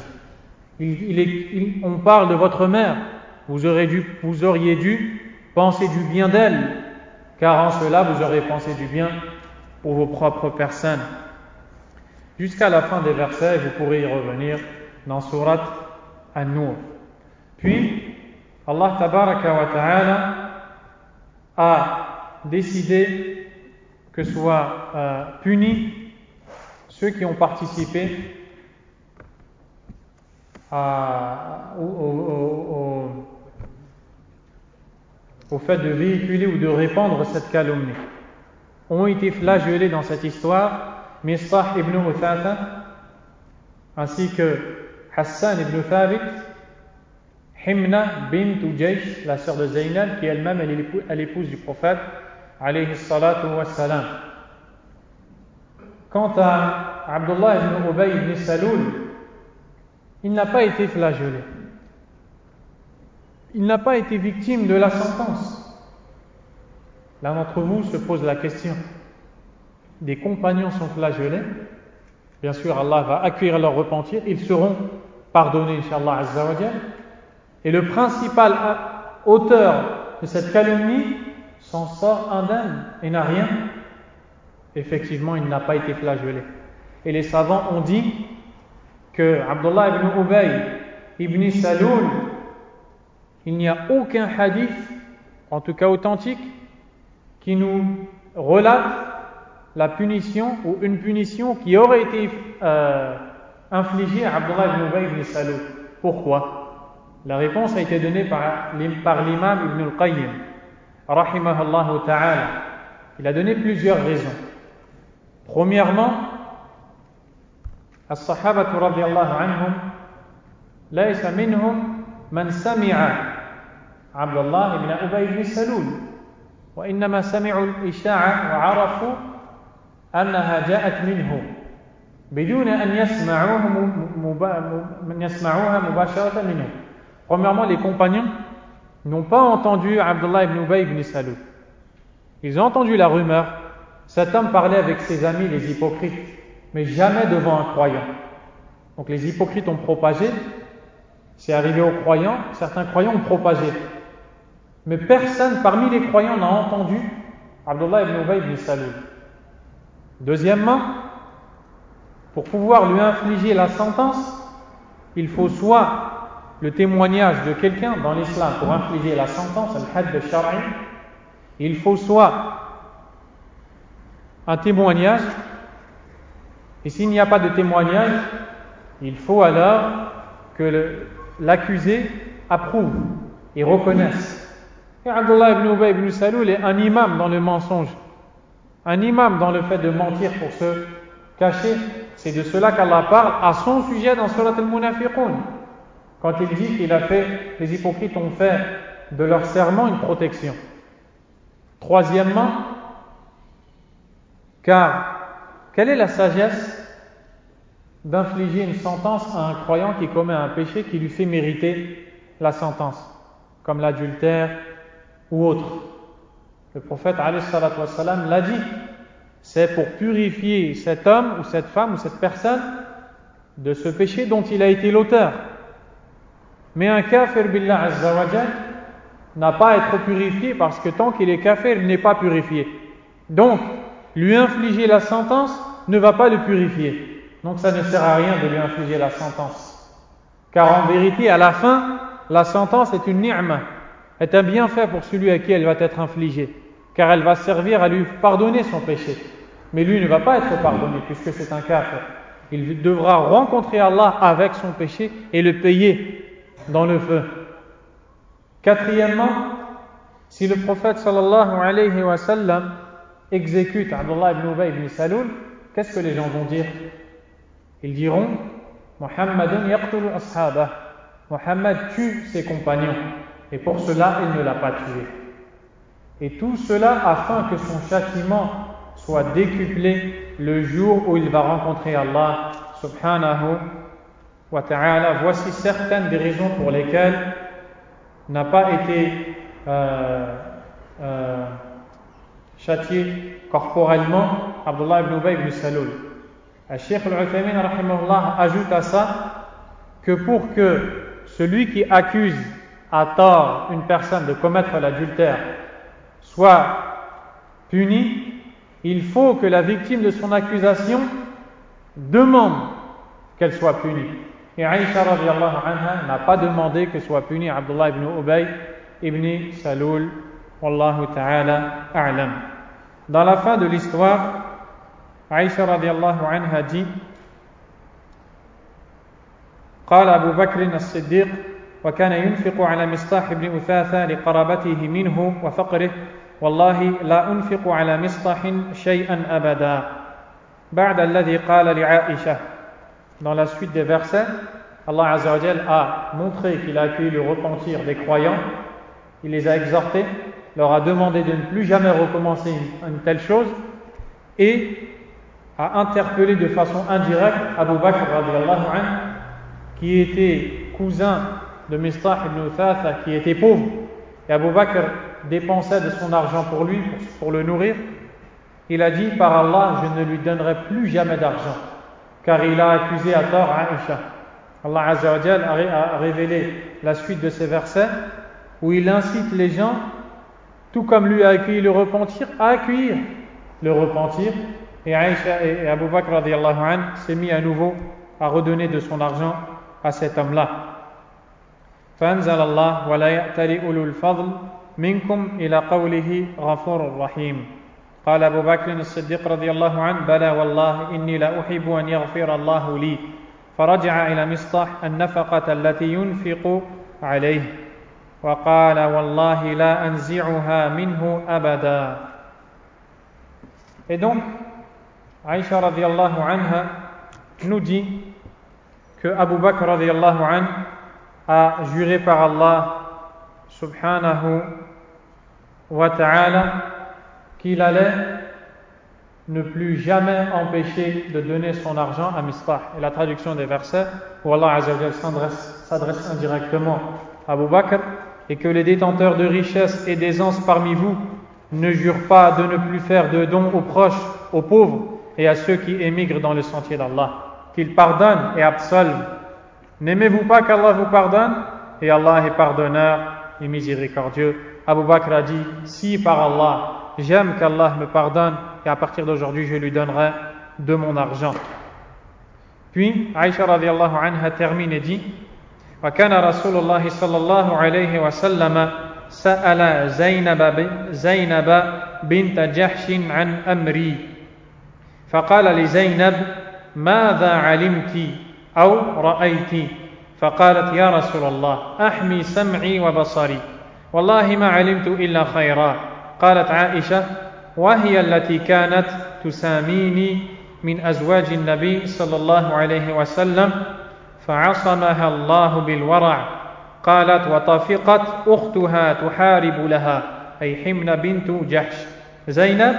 On parle de votre mère. Vous auriez dû penser du bien d'elle, car en cela vous aurez pensé du bien pour vos propres personnes. Jusqu'à la fin des versets, vous pourrez y revenir dans Surat An-Nur. Puis, Allah Tabaraka wa Ta'ala a décidé que soient punis ceux qui ont participé au fait de véhiculer ou de répandre cette calomnie. Ont été flagellés dans cette histoire Mistah ibn Uthatha ainsi que Hassan ibn Thabit, Himna bint Ujaysh, la sœur de Zaynab, qui elle-même est l'épouse du prophète alayhi salatu wassalam. Quant à Abdullah ibn Ubay ibn Saloul, il n'a pas été flagellé. Il n'a pas été victime de la sentence. L'un d'entre vous se pose la question. Des compagnons sont flagellés. Bien sûr, Allah va accueillir leur repentir. Ils seront pardonnés, Inch'Allah Azza wa Jal. Et le principal auteur de cette calomnie s'en sort indemne et n'a rien. Effectivement, il n'a pas été flagellé. Et les savants ont dit que Abdullah ibn Ubay ibn Saloul, il n'y a aucun hadith, en tout cas authentique, qui nous relate la punition ou une punition qui aurait été infligée à Abdullah ibn Ubay ibn Saloul. Pourquoi? La réponse a été donnée par l'imam Ibn al-Qayyim, rahimahullah ta'ala. Il a donné plusieurs raisons. Premièrement, الصحابة رضي الله عنهم ليس منهم من سمع عبد الله بن أبي بن سلول وإنما سمعوا الإشاعة وعرفوا أنها جاءت منه بدون أن يسمعوها مباشرة منه. Premièrement, les compagnons n'ont pas entendu Abdullah ibn Ubay ibn Saloul. Ils ont entendu la rumeur. Cet homme parlait avec ses amis, les hypocrites, mais jamais devant un croyant. Donc les hypocrites ont propagé, c'est arrivé aux croyants, certains croyants ont propagé. Mais personne parmi les croyants n'a entendu Abdullah ibn Ubay ibn Saloul. Deuxièmement, pour pouvoir lui infliger la sentence, il faut soit le témoignage de quelqu'un dans l'islam pour infliger la sentence, al-hadd al-shar'i, il faut soit un témoignage, et s'il n'y a pas de témoignage, il faut alors que l'accusé approuve et reconnaisse. Et Abdullah ibn Ubay ibn Saloul est un imam dans le mensonge, un imam dans le fait de mentir pour se cacher. C'est de cela qu'Allah parle à son sujet dans Surat al-Munafiqun, quand il dit les hypocrites ont fait de leur serment une protection. Troisièmement, car quelle est la sagesse d'infliger une sentence à un croyant qui commet un péché qui lui fait mériter la sentence, comme l'adultère ou autre? Le prophète alayhi salatu wassalam l'a dit, c'est pour purifier cet homme ou cette femme ou cette personne de ce péché dont il a été l'auteur. Mais un kafir billah azza wa jal n'a pas à être purifié parce que tant qu'il est kafir, il n'est pas purifié. Donc, lui infliger la sentence ne va pas le purifier. Donc ça ne sert à rien de lui infliger la sentence. Car en vérité, à la fin, la sentence est une ni'ma, est un bienfait pour celui à qui elle va être infligée. Car elle va servir à lui pardonner son péché. Mais lui ne va pas être pardonné puisque c'est un kafir. Il devra rencontrer Allah avec son péché et le payer dans le feu. Quatrièmement, si le prophète sallallahu alayhi wa sallam exécute Abdullah ibn Ubay ibn Saloul, qu'est-ce que les gens vont dire? Ils diront Muhammadun yaqtulu ashabah. Mohammed tue ses compagnons et pour cela il ne l'a pas tué. Et tout cela afin que son châtiment soit décuplé le jour où il va rencontrer Allah subhanahu wa ta'ala. Voici certaines des raisons pour lesquelles n'a pas été châtié corporellement Abdullah ibn Ubay ibn Salul. Cheikh al-Uthaymin rahimahullah ajoute à ça que pour que celui qui accuse à tort une personne de commettre l'adultère soit puni, il faut que la victime de son accusation demande qu'elle soit punie. Et Aïcha radiyallahu anha n'a pas demandé que soit puni Abdullah ibn Ubay ibn Salul. Wallahu ta'ala a'lam. Dans la fin de l'histoire, Aïcha radiyallahu anha dit: قال أبو بكر الصديق وكان ينفق على مصطح بن أثاثة لقرابته منه وفقره والله لا أنفق على مصطح شيئا أبدا بعد الذي قال لعائشة. Dans la suite des versets, Allah Azza wa Jal a montré qu'il a accueilli le repentir des croyants, il les a exhortés, leur a demandé de ne plus jamais recommencer une telle chose et a interpellé de façon indirecte Abu Bakr radiyallahu anhu, qui était cousin de Mistah ibn Uthatha, qui était pauvre, et Abu Bakr dépensait de son argent pour lui, pour le nourrir. Il a dit: par Allah, je ne lui donnerai plus jamais d'argent, car il a accusé à tort Aïcha. Allah Azza wa Jal a révélé la suite de ces versets où il incite les gens, tout comme lui a accueilli le repentir, à accueillir le repentir. Et Aïcha et Abu Bakr radiyallahu anhu s'est mis à nouveau à redonner de son argent à cet homme-là. فأنزل الله ولا يأتل أولو الفضل منكم إلى قوله غفور رحيم. قال أبو بكر الصديق رضي الله عنه: بلى والله إني لا أحب أن يغفر الله لي. فرجع إلى مصطح النفقة التي ينفق عليه وقال: والله لا أنزعها منه أبدا. Et donc, Aïcha radiyallahu anha nous dit que Abu Bakr radiyallahu anhu a juré par Allah subhanahu wa ta'ala qu'il allait ne plus jamais empêcher de donner son argent à Mistah. Et la traduction des versets où Allah Azza wa Jal s'adresse indirectement à Abu Bakr, et que les détenteurs de richesses et d'aisance parmi vous ne jurent pas de ne plus faire de dons aux proches, aux pauvres et à ceux qui émigrent dans le sentier d'Allah, qu'ils pardonnent et absolvent. N'aimez-vous pas qu'Allah vous pardonne? Et Allah est pardonneur et miséricordieux. Abu Bakr a dit: si par Allah, j'aime qu'Allah me pardonne, et à partir d'aujourd'hui je lui donnerai de mon argent. Puis Aïcha radiyallahu anha termine et dit: وكان رسول الله صلى الله عليه وسلم سأل زينب بنت جحش عن أمري فقال لزينب: ماذا علمت أو رأيت؟ فقالت: يا رسول الله أحمي سمعي وبصري والله ما علمت إلا خيرا. قالت عائشة: وهي التي كانت تساميني من أزواج النبي صلى الله عليه وسلم فعصمها الله بالورع. قالت: وطفقت أختها تحارب لها أي حمنة بنت جحش. زينب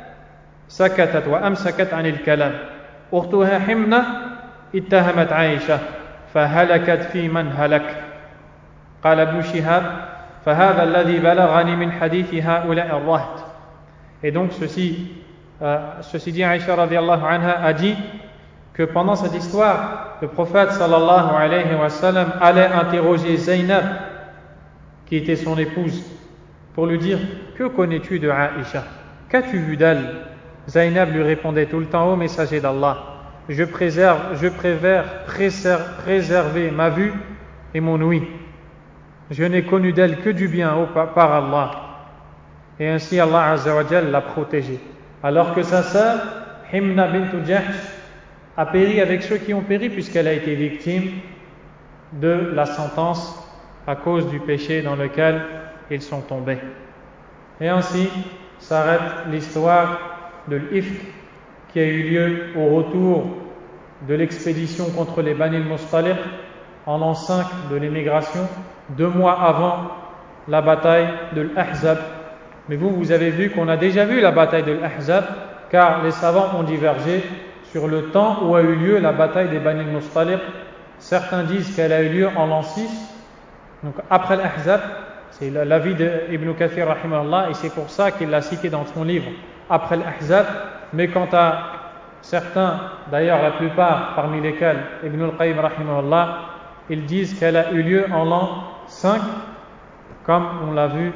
سكتت وأمسكت عن الكلام. أختها حمنة اتهمت عائشة فهلكت في من هلك. قال ابن شهاب: فهذا الذي بلغني من حديث هؤلاء الرهط. Et donc ceci dit, Aïcha radiyallahu anha a dit que pendant cette histoire, le prophète sallallahu alayhi wa sallam allait interroger Zaynab, qui était son épouse, pour lui dire: que connais-tu de Aïcha? Qu'as-tu vu d'elle? Zaynab lui répondait tout le temps: ô messager d'Allah, je préfère préserver ma vue et mon ouïe. Je n'ai connu d'elle que du bien par Allah. Et ainsi Allah Azza wa Jal l'a protégée. Alors que sa sœur, Himna bint Jahsh, a péri avec ceux qui ont péri, puisqu'elle a été victime de la sentence à cause du péché dans lequel ils sont tombés. Et ainsi s'arrête l'histoire de l'Ifk qui a eu lieu au retour de l'expédition contre les Bani al-Mustaliq, en l'an 5 de l'émigration, 2 mois avant la bataille de l'Ahzab. Mais vous avez vu qu'on a déjà vu la bataille de l'Ahzab, car les savants ont divergé sur le temps où a eu lieu la bataille des Bani al-Mustaliq. Certains disent qu'elle a eu lieu en l'an 6, donc après l'Ahzab. C'est l'avis d'Ibn Kathir rahimahullah, et c'est pour ça qu'il l'a cité dans son livre après l'Ahzab. Mais quant à certains, d'ailleurs la plupart parmi lesquels Ibn al-Qayyim rahimahullah, ils disent qu'elle a eu lieu en l'an 5, comme on l'a vu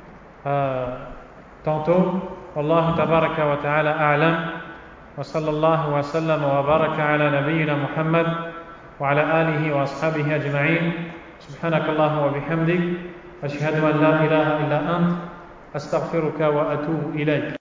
tantôt. Wallahu tabaraka wa ta'ala a'lam, wa sallallahu wa sallam wa baraka ala nabiyyina Muhammad wa ala alihi wa ashabihi ajma'in. Subhanakallahu wa bihamdik, ashhadu an la ilaha illa ant, astaghfiruka wa atubu ilayk.